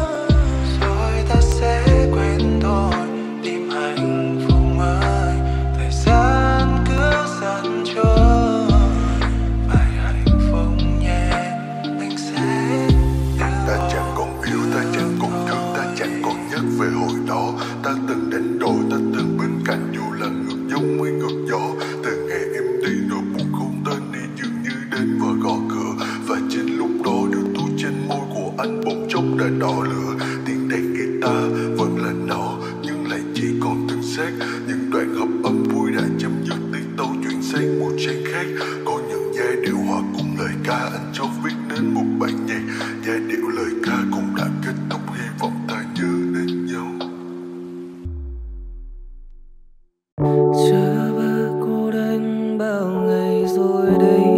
Rồi ta sẽ quên thôi, tìm hạnh phúc mới. Thời gian cứ dần trôi, phải hạnh phúc nhé, anh sẽ từ ta bỏ. chẳng còn yêu, ta chẳng còn thương, ta chẳng còn nhắc về hồi đó. Ta từng đánh đổi, ta từng bên cạnh, dù là ngược giông hay ngược gió. Từ ngày em đi, nỗi buồn không tên đi dường như đến và gõ cửa. Và trên lúc đó, điều tôi trên môi của anh bỗng chốc đã đỏ lửa. Tiếng đàn guitar vẫn là nó, nhưng lại chỉ còn từng xác. Những đoạn hợp âm vui đã chấm dứt, tiết tấu chuyển sang một trang khác. Có những giai điệu hòa cùng lời ca, anh chót viết nên một bản nhạc. Giai điệu lời ca cũng đã kết thúc, hy vọng ta nhớ đến nhau. Chờ ba cô đơn bao ngày rồi đây,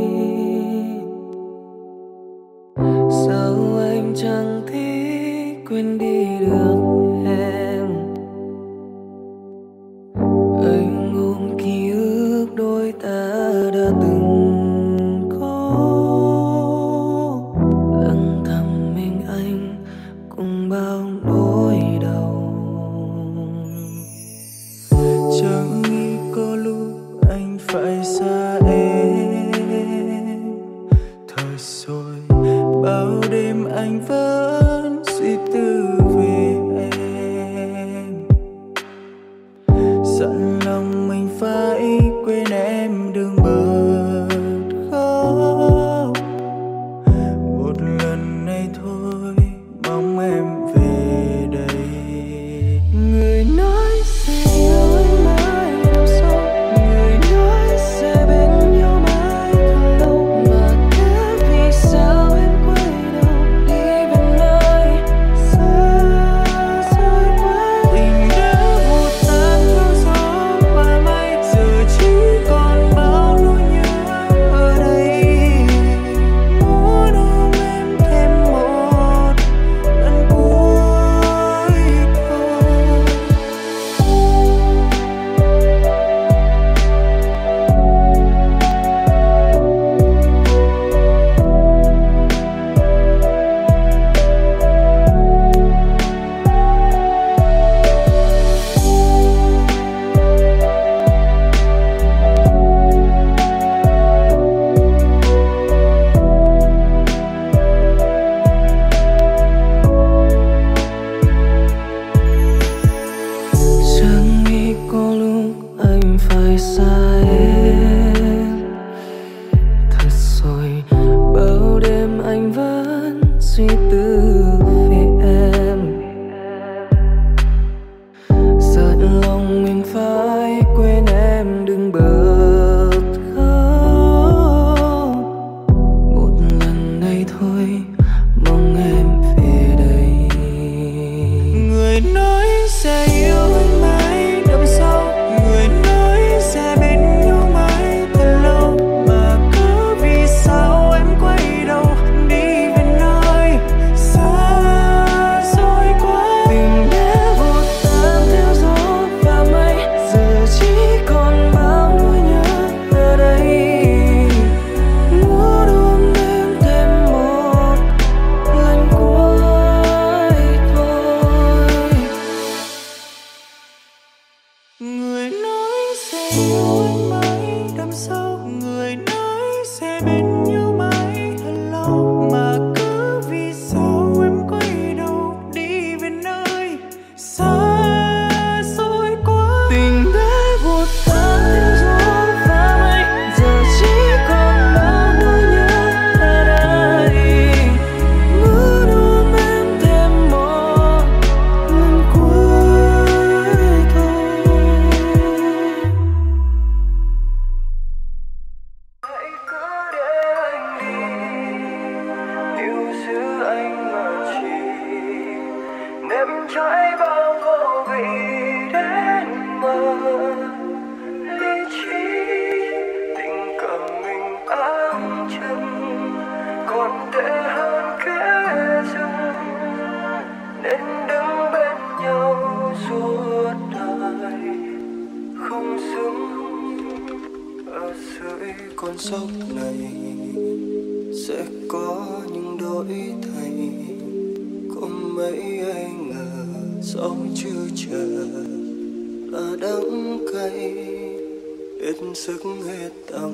sao anh chẳng thể quên đi được em. Anh ôm ký ức đôi ta đã từng Người nói sẽ yêu anh mãi đằng sau, người nói sẽ bên nhau mãi thật lâu, mà cứ vì sao em quay đầu đi về nơi xa xôi quá. Tình đã vụt tan theo gió pha mây, giờ chỉ còn bao nỗi nhớ ở đây. Ngỡ đâu em thêm một lần cuối thôi. Hãy cứ để anh đi, yêu giữ anh mà chỉ ném trái bao vô vị đến mờ lý trí. Tình cảm mình áng chân còn tệ hơn kẻ rừng, nên đứng bên nhau suốt đời không xứng. Ở dưới con sông này sẽ có những đổi thay, có mấy ai ngờ sống chưa chờ là đắng cay, hết sức hết tâm,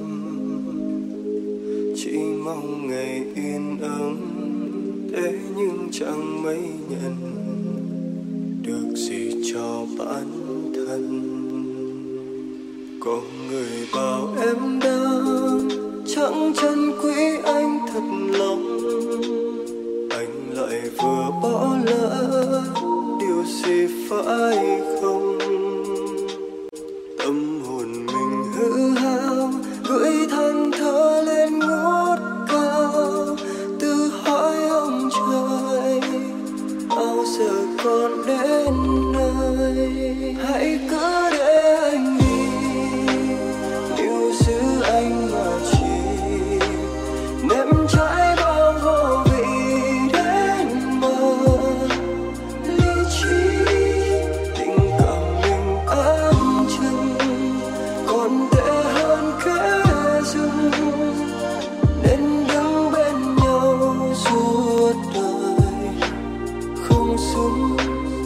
chỉ mong ngày yên ấm. Thế nhưng chẳng mấy nhận được gì cho bản thân. Có người bảo em đang chẳng chân quý anh thật lòng, anh lại vừa bỏ lỡ điều gì phải không? Tâm hồn mình hư hao gửi than thở lên ngút cao, tự hỏi ông trời bao giờ còn đến nơi. Hãy cứ để anh đi, yêu giữ anh mà chỉ ném trái bao vô vị đến mờ lý trí. Tình cảm mình áng chân còn tệ hơn kẻ rừng, nên đứng bên nhau suốt đời không xứng.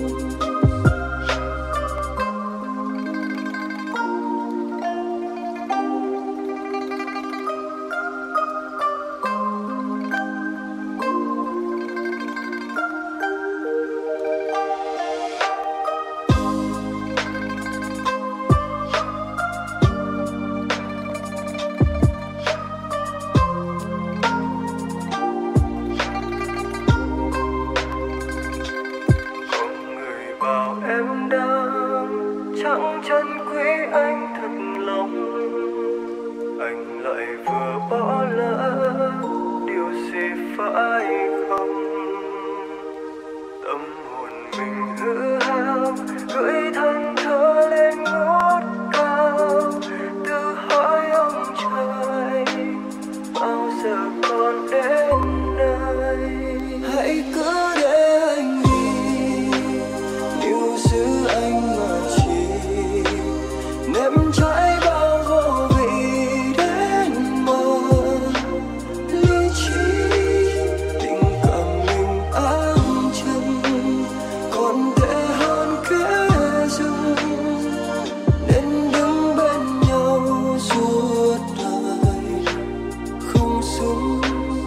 Bảo em đang chẳng chân quý anh thật lòng, anh lại vừa bỏ lỡ điều gì phải không? Tâm hồn mình hư hao gửi than thở lên ngút cao, tự hỏi ông trời bao giờ còn đến nơi. Hãy cứ để anh giữ anh mà chỉ ném trái bao vô vị đến mờ lý trí. Tình cảm mình áng chân còn tệ hơn kẻ rừng, nên đứng bên nhau suốt đời không xứng.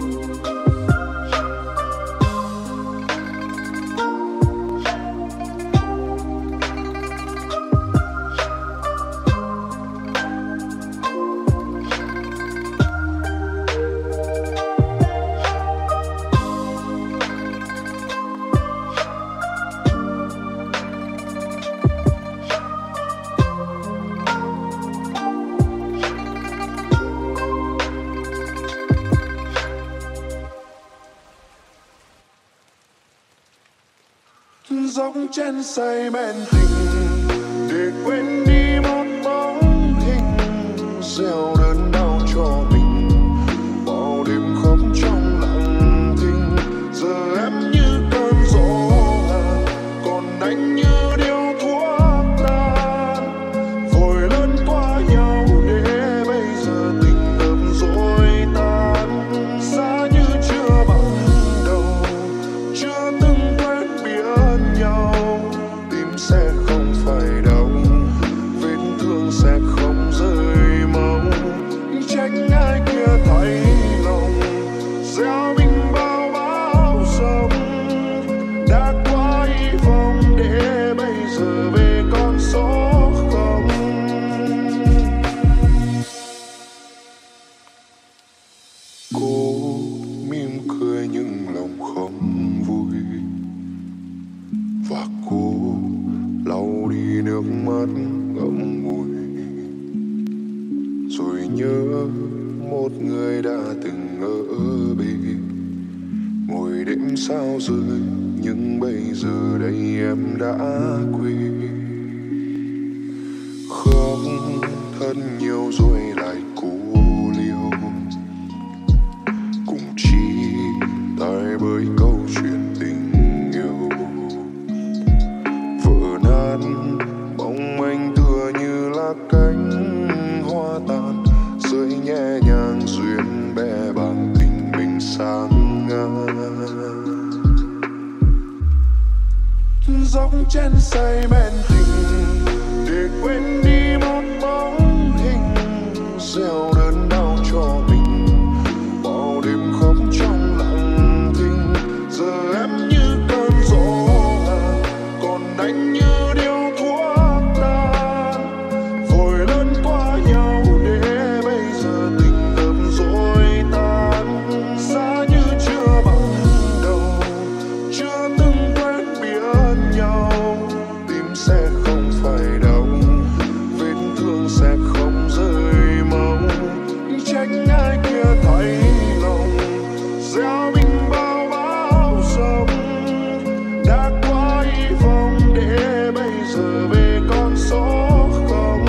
Dốc chân say men tình để quên đi một bóng hình, gieo đớn đau cho mình bao đêm khóc trong lặng thinh. Giờ em như cơn gió ngàn, còn anh như điếu thuốc tan, vội lớn qua nhau để bây giờ tình ngầm dối tan. Xa như chưa bằng đầu, chưa từng quen biết nhau, tim sẽ không phải mắt ngậm ngùi, rồi nhớ một người đã từng ở bên, ngồi đêm sao rơi nhưng bây giờ đây em đã quên. Khóc thật nhiều rồi lại cố liều, cùng chỉ tại bởi câu chuyện tình yêu. Vỡ nát bóng anh tựa như là cánh hoa tàn, rơi nhẹ nhàng duyên bé bàng tình mình sang ngang. Dòng chân say men tình để quên đi một bóng hình, gieo đớn đau cho mình bao đêm khóc trong lặng thinh. Giờ em như cơn gió ngàn, còn anh như điếu thuốc tan, vội lớn qua nhau để bây giờ tình ngập rồi tan. Xa như chưa bằng đầu, chưa từng quen biết nhau, tim sẽ không phải đau, vết thương sẽ không rơi máu. Trách ai kia thấy lòng gieo mình bao bão giông, đã quá hy vọng để bây giờ về con số không.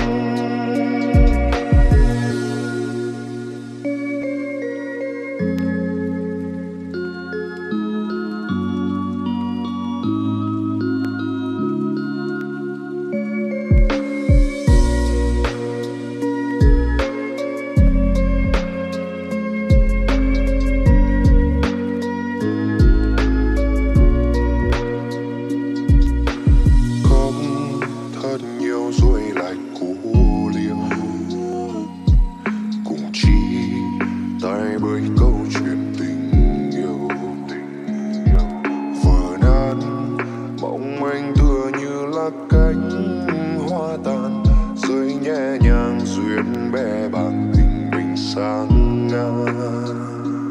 Khóc thật nhiều rồi lại cố liều, cùng chỉ tại bởi câu chuyện tình yêu. Vỡ nát mong anh tựa như là cánh hoa tàn, rơi nhẹ nhàng duyên bé bàng tình mình sang ngang.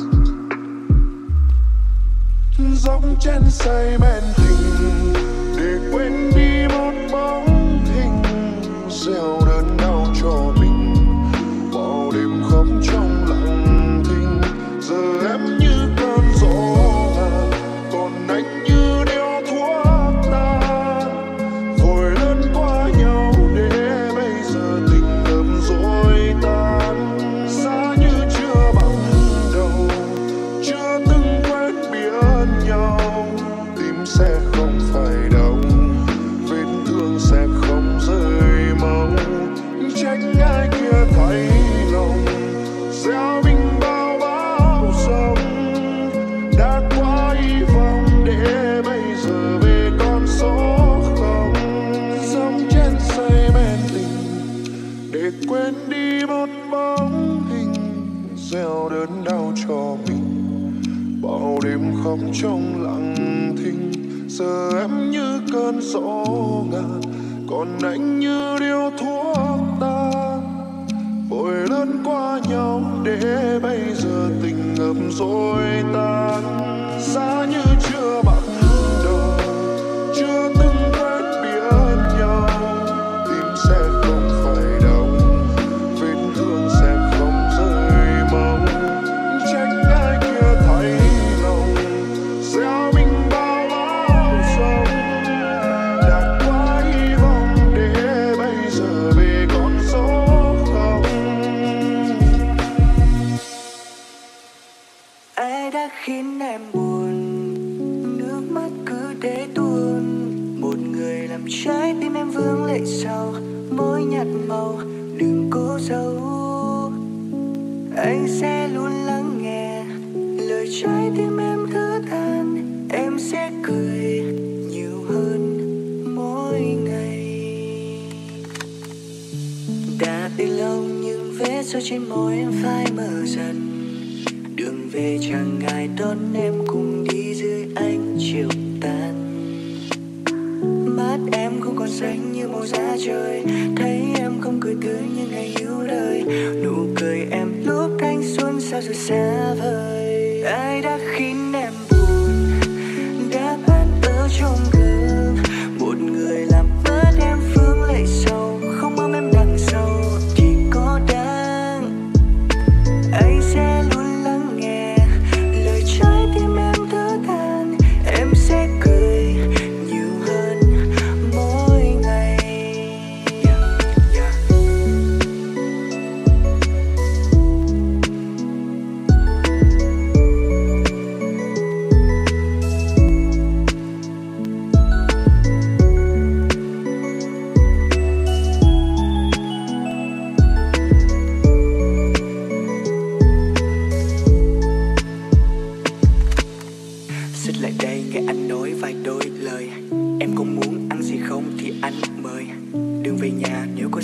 Dòng chân say men tình để quên đi một bóng hình, gieo đớn đau cho mình bao đêm khóc trong lặng thinh. Giờ em như cơn gió ngàn, còn anh như điếu thuốc tan, vội lớn qua nhau để bây giờ tình ngập rồi tan. Xa như chưa bằng đầu, chưa từng quen biết nhau, tim sẽ không phải đau, vết thương sẽ không rơi máu. Trách ai kia thấy lòng gieo mình bao bão giông, đã quá hy vọng để bây giờ về con số không. Dòng chân say men tình để quên đi một bóng hình, gieo đớn đau cho mình bao đêm khóc trong lặng thinh. Giờ em như cơn gió ngàn, còn anh như điếu thuốc tan, vội lớn qua nhau để bây giờ tình ngập rồi tan. Xa như chưa bắt đầu, chưa từng quen biết nhau, tim sẽ không phải đau, vết thương sẽ không rơi máu. Trách ai kia thấy lòng gieo mình bao bão giông, đã quá hy vọng để bây giờ về con số không. Ai đã khiến em buồn, nước mắt cứ để tuôn. Một người làm trái tim em vương lệ sầu, môi nhạt màu đừng cố giấu. Anh sẽ luôn lắng nghe lời trái tim em thứ than, em sẽ cười nhiều hơn mỗi ngày. Đã từ lâu nhưng vết sâu trên môi em phai mờ dần, đường về chẳng ai đón em cùng đi dưới ánh chiều tàn. Mắt em không còn xanh như màu da trời, thấy em không cười tươi như ngày yêu đời. Nụ cười em lúc thanh xuân sao rồi xa vời. Ai đã khiến em buồn, đã bắt ở trong gương, một người làm mất em phương lệ sầu.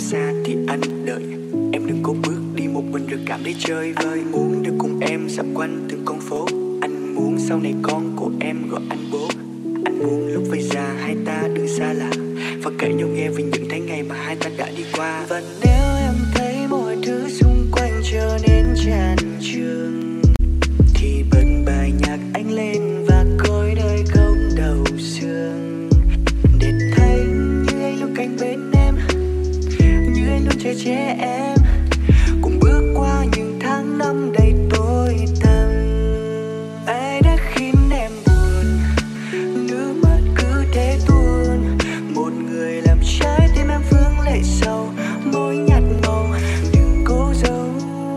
xa thì anh đợi. Em đừng cố bước đi một mình rồi cảm thấy chơi vơi. Muốn được cùng em dạo quanh từng con phố. Anh muốn sau này con của em gọi anh bố. Anh muốn lúc về già hai ta đừng xa lạ và kể nhau nghe về những tháng ngày mà hai ta đã đi qua. Và nếu em thấy mọi thứ xung quanh trở nên chán trường thì bật bài nhạc anh lên và coi đời không đầu sương, để thấy như anh luôn cạnh bên em, như anh luôn chờ che em, cùng bước qua những tháng năm đầy tối tăm. Ai đã khiến em buồn, nước mắt cứ thế tuôn, một người làm trái tim em vương lệ sâu, môi nhạt màu đừng cố giấu.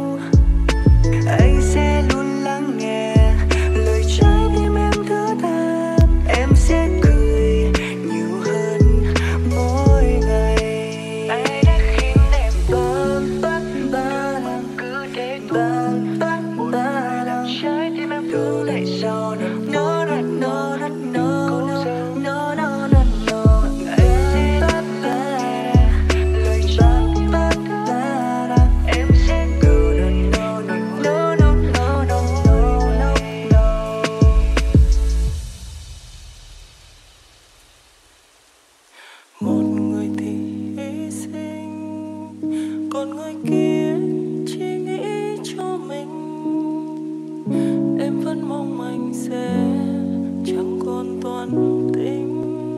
Anh sẽ luôn lắng nghe lời trái tim em thở than, em sẽ cười nhiều hơn mỗi ngày. Ai đã khiến em bâng bâng cứ thế bâng bâng làm trái tim em vương lệ sâu. No no no no no no no no no. Lời trái tim em sẽ cười no no no no no no no no. Một người thì hy sinh, còn người kia chỉ nghĩ cho mình. Em vẫn mong anh sẽ chẳng còn toan tính.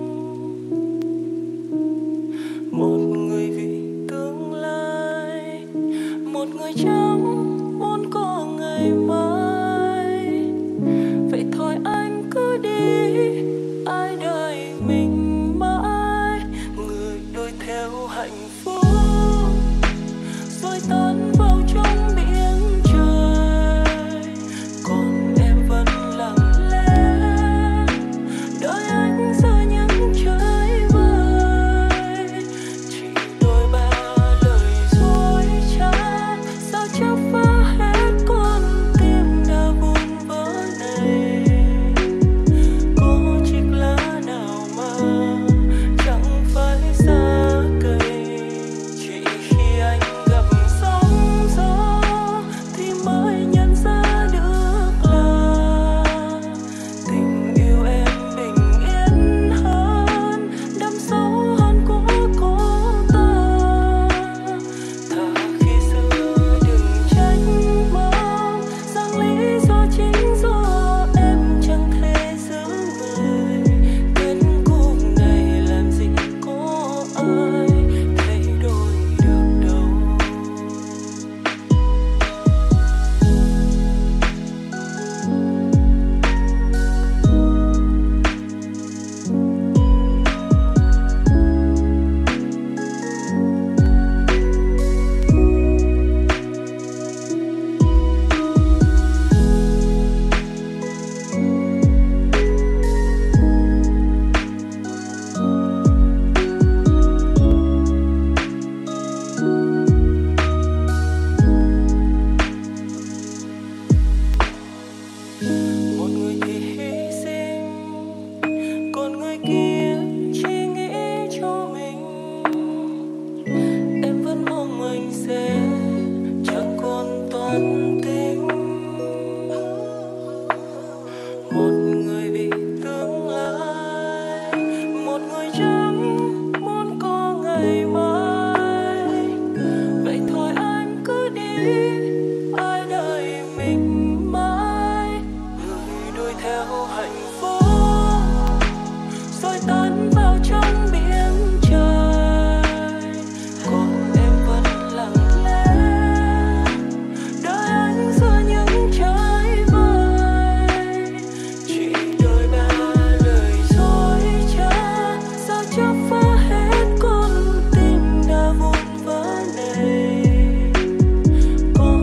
Một người vì tương lai, một người chẳng muốn có ngày mai. Vậy thôi anh cứ đi, ai đợi mình mãi. Người đôi theo hạnh phúc rồi tan vào trong biển trời, còn em vẫn lặng lẽ đợi anh giữa những trái vơi. Chỉ đôi ba lời dối trá sao chắp phá hết con tim đã vụn vỡ này. Có chiếc lá nào mà chẳng phải xa cây, chỉ khi anh gặp sóng gió thì mới nhận ra được là tình yêu em bình yên hơn, đậm sâu hơn của ta. Thà khi xưa đừng trách mong rằng lý do chính do em chẳng thể giữ người. Kết cục này làm gì có ai thay đổi được đâu. Một người thì hy sinh, còn người kia chỉ nghĩ cho mình. Em vẫn mong anh sẽ chẳng còn toan tính. Một người vì tương lai, một người chẳng muốn có ngày mai. Vậy thôi anh cứ đi, ai đợi mình mãi. Người đuổi theo hạnh phúc rồi tan vào trong biển trời, còn em vẫn lặng lẽ đợi anh giữa những trái vơi. Chỉ đôi ba lời dối trá sao chắp phá hết con tim đã vụn vỡ này. Có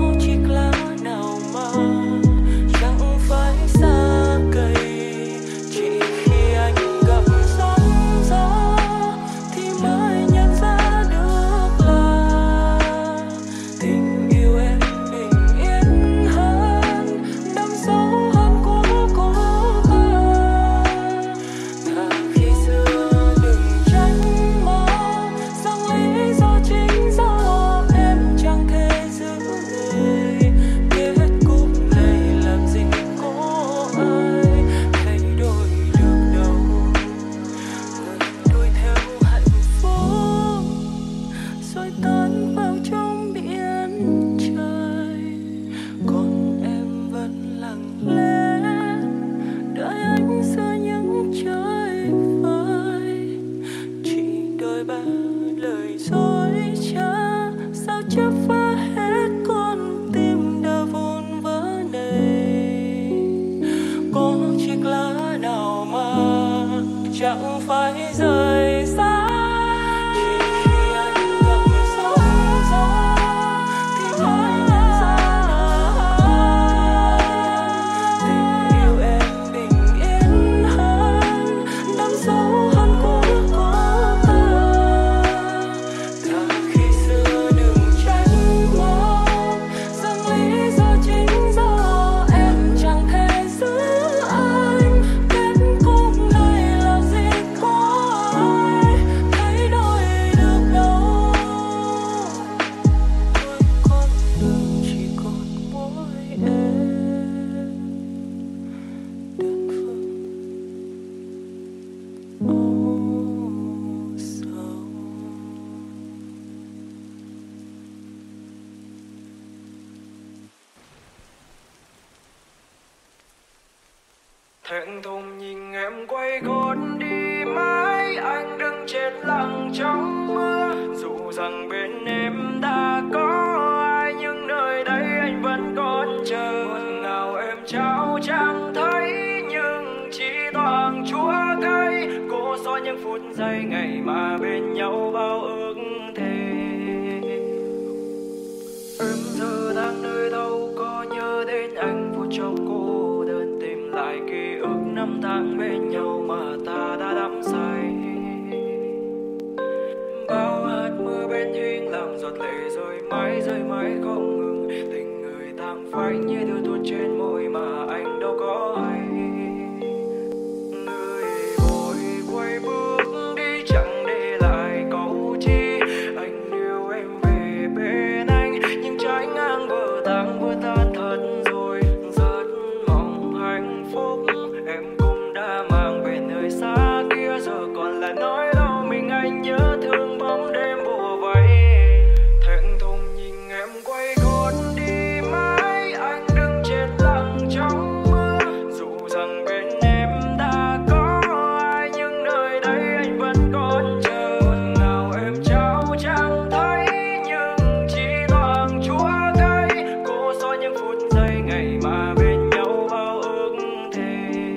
thẹn thùng nhìn em quay gót đi mãi, anh đứng chết lặng trong mưa. Dù rằng bên em đã có ai nhưng nơi đây anh vẫn còn chờ. Ngọt ngào em trao chẳng thấy nhưng chỉ toàn chúa cay. Cô xóa những phút giây ngày mà bên nhau bao ước thề. Em giờ đang nơi đâu có nhớ đến anh phút trong cô đơn, tìm lại ký ức năm tháng bên nhau mà ta đã đắm say. Bao hạt mưa bên hiên làm giọt lệ rơi mãi không ngừng. Tình người tàng phai như đưa tuôn trên môi mà anh đâu có hay. Người vội quay bước đi chẳng để lại câu chi. Anh yêu em về bên anh nhưng trái ngang vừa tan thật rồi. Rất mong hạnh phúc em cũng đã mang về nơi xa kia. Giờ còn là nói đâu mình anh nhớ thương bóng đêm bùa vây. Thẹn thùng nhìn em quay gót đi mãi, anh đứng chết lặng trong mưa. Dù rằng bên em đã có ai nhưng nơi đây anh vẫn còn chờ. Ngọt ngào em trao chẳng thấy nhưng chỉ toàn chúa cay. Cô xóa những phút giây ngày mà bên nhau bao ước thề.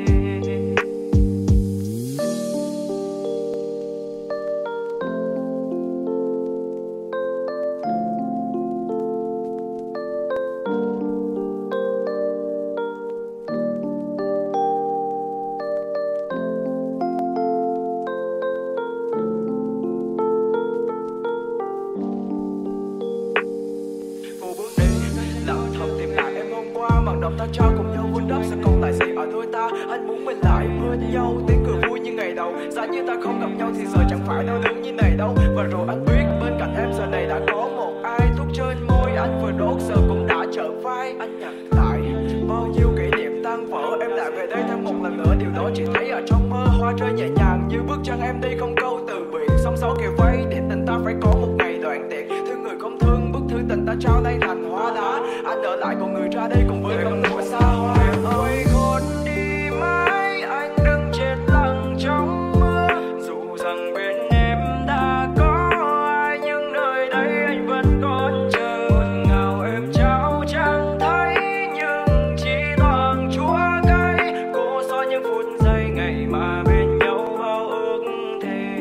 Cô bước đi lặng thầm tìm lại em hôm qua, bằng động ta trao cùng nhau vun đắp sẽ còn lại gì ở đôi ta. Anh muốn mình lại bên nhau, tiếng cười vui như ngày đầu. Giá như ta không gặp nhau thì giờ chẳng phải đau đớn như này đâu. Và rồi anh biết bên cạnh em giờ này đã có một ai. Thuốc trên môi anh vừa đốt giờ cũng đã trở vai. Anh nhặt lại bao nhiêu kỷ niệm tan vỡ. Em lại về đây thêm một lần nữa, điều đó chỉ thấy ở trong mơ. Hoa rơi nhẹ nhàng như bước chân em đi không câu từ biệt. Sóng gió kề vây để tình ta phải có một ngày đoạn tiệt. Thương người không thương, bức thư tình ta trao đây thành hoa đá. Anh ở lại còn người ra đây cùng với con người xa hoa. Em quay gót đi mãi, anh đứng chết lặng trong mưa. Dù rằng bên em đã có ai nhưng nơi đây anh vẫn còn chờ. Ngọt ngào em trao chẳng thấy nhưng chỉ toàn chúa cay. Cô xóa những phút giây ngày mà bên nhau bao ước thề.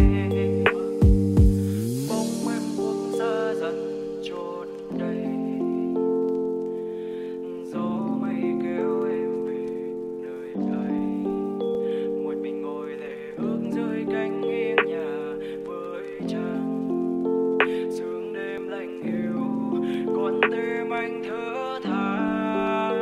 Bóng em buông xa dần chốn đây. Gió mây kéo em về nơi đây. Một mình ngồi lệ ước dưới cánh nghiêng nhà với trăng. Sương đêm lạnh hiu còn tim anh thở than.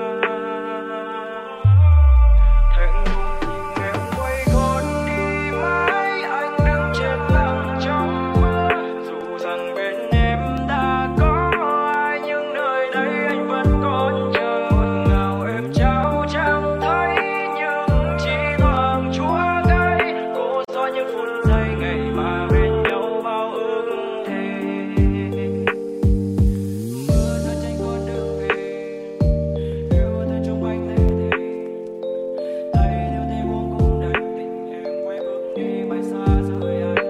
Thẹn thùng nhìn em quay gót đi mãi, anh đứng chết lặng trong mưa. Dù rằng bên em đã có ai nhưng nơi đây anh vẫn còn chờ. Ngọt ngào em trao chẳng thấy nhưng chỉ toàn chúa cay. Cô xóa những phút giây ngày mà bên nhau bao ước thề. Mưa rơi trên con đường về, yêu thương trong anh lệ thề. Tay yêu tay buông cũng đành, tình em quay bước đi mãi xa rời anh.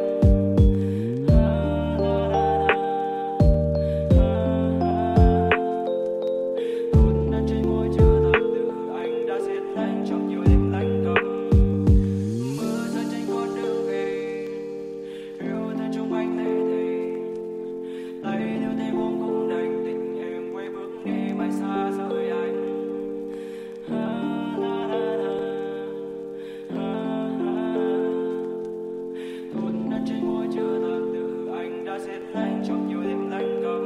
Hôn lên trên môi chưa thật từ anh đã xiết lạnh trong nhiều đêm lạnh câm. Mưa rơi trên con đường về, yêu thương trong anh lệ thề. Tay yêu tay buông cũng đành, tình em quay bước đi mãi xa rời anh. Hôn lên trên môi chưa thật từ anh đã xiết lạnh trong nhiều đêm lạnh câm.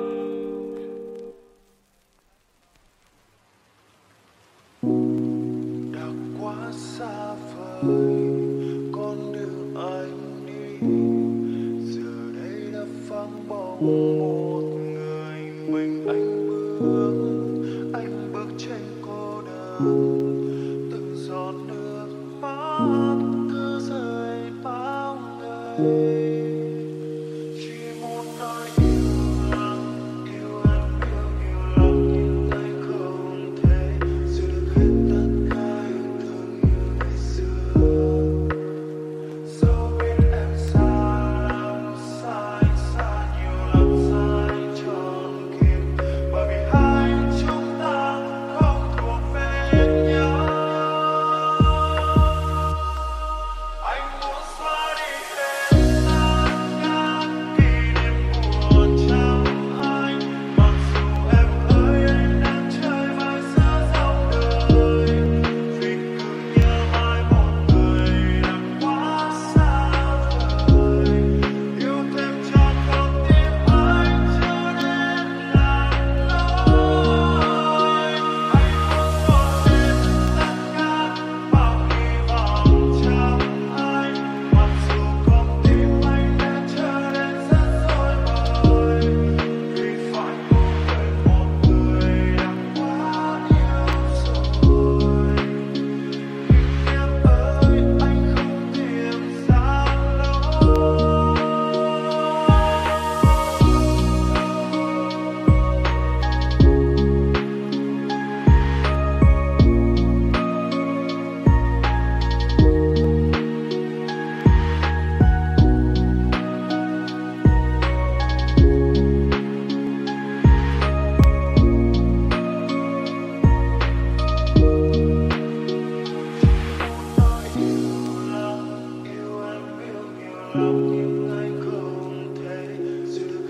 đã quá xa vời con đường anh đi. Giờ đây đã vắng bóng một người mình anh bước trên cô đơn. Từng giọt nước mắt cứ rơi bao ngày. Chỉ muốn nói yêu lắm nhưng tay không thể giữ được hết tất cả yêu thương như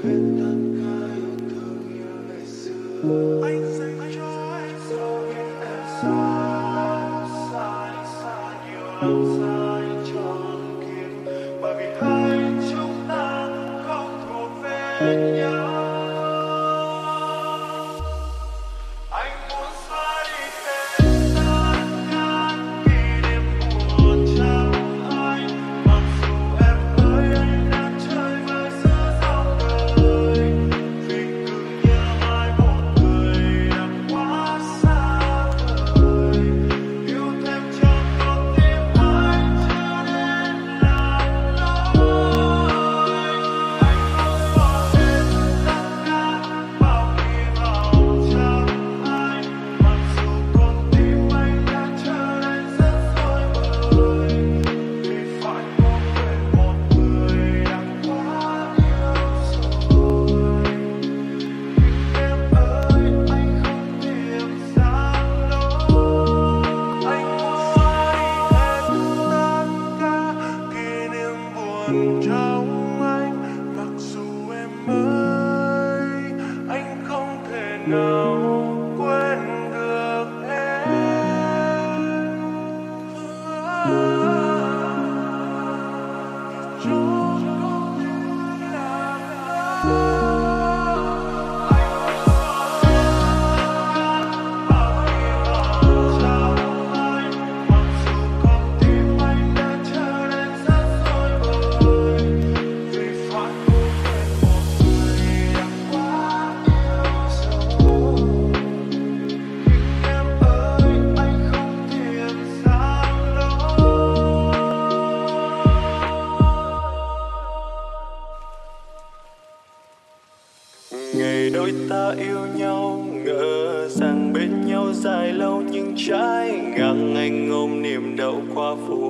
Ngày đôi ta yêu nhau, ngỡ rằng bên nhau dài lâu, nhưng trái ngang anh ôm niềm đau qua phũ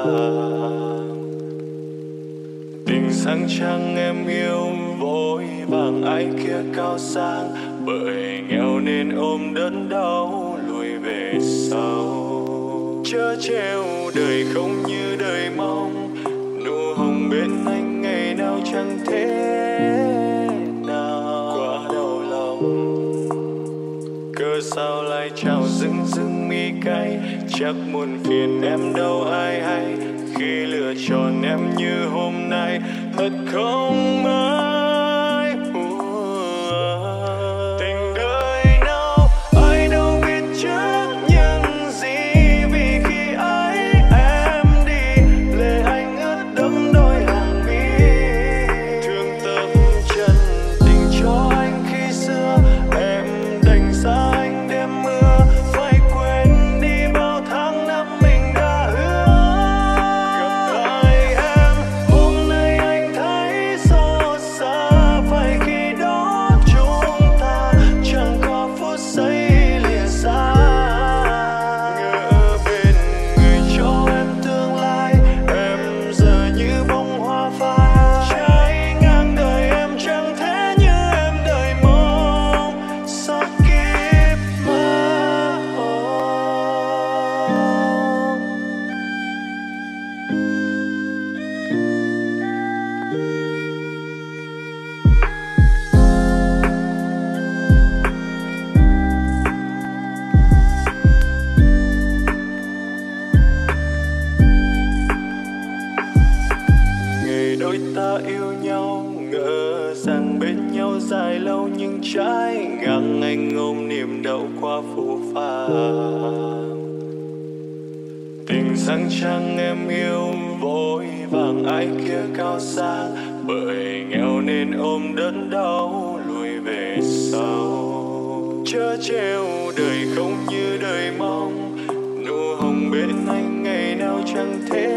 phàng. Tình sáng trăng em yêu vội vàng, ai kia cao sang, bởi nghèo nên ôm đớn đau lùi về sau. Chớ trêu đời không như đời mong, nụ hồng bên anh ngày nào chẳng thế. Sao lại trào dưng dưng mi cay, chắc muôn phiền em đâu ai hay, khi lựa chọn em như hôm nay thật không may. Tình đời nào ai đâu biết trước những gì, vì khi ấy em đi lệ anh ướt đẫm đôi hàng mi. Thương tâm chân tình cho anh khi xưa, em đành xa ta yêu nhau, ngỡ rằng bên nhau dài lâu, nhưng trái ngang anh ôm niềm đau qua phũ phàng. Tình sáng trăng em yêu vội vàng, ai kia cao sang, bởi nghèo nên ôm đớn đau lùi về sau. Chớ trêu đời không như đời mong, nụ hồng bên anh ngày nào chẳng thế.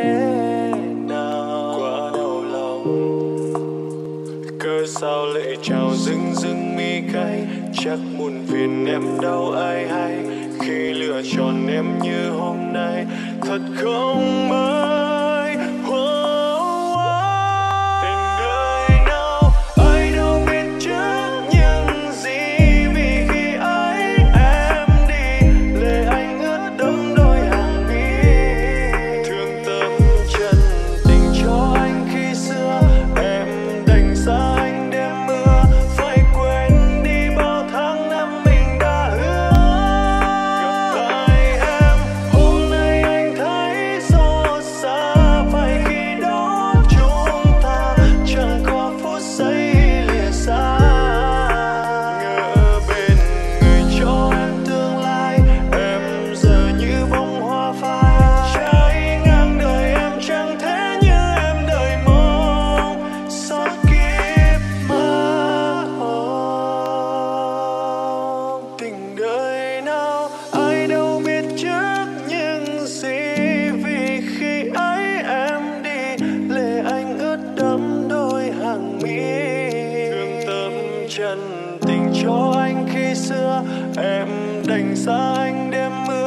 Sao lệ trào dưng dưng mi cay, chắc muôn phiền em đâu ai hay, khi lựa chọn em như hôm nay thật không may. Tình đời nào ai đâu biết trước những gì, vì khi ấy em đi lệ anh ướt đẫm đôi hàng mi. Thương tâm chân tình cho anh khi xưa, em đành xa anh đêm chân tình cho anh khi xưa. Em đành xa anh đêm mưa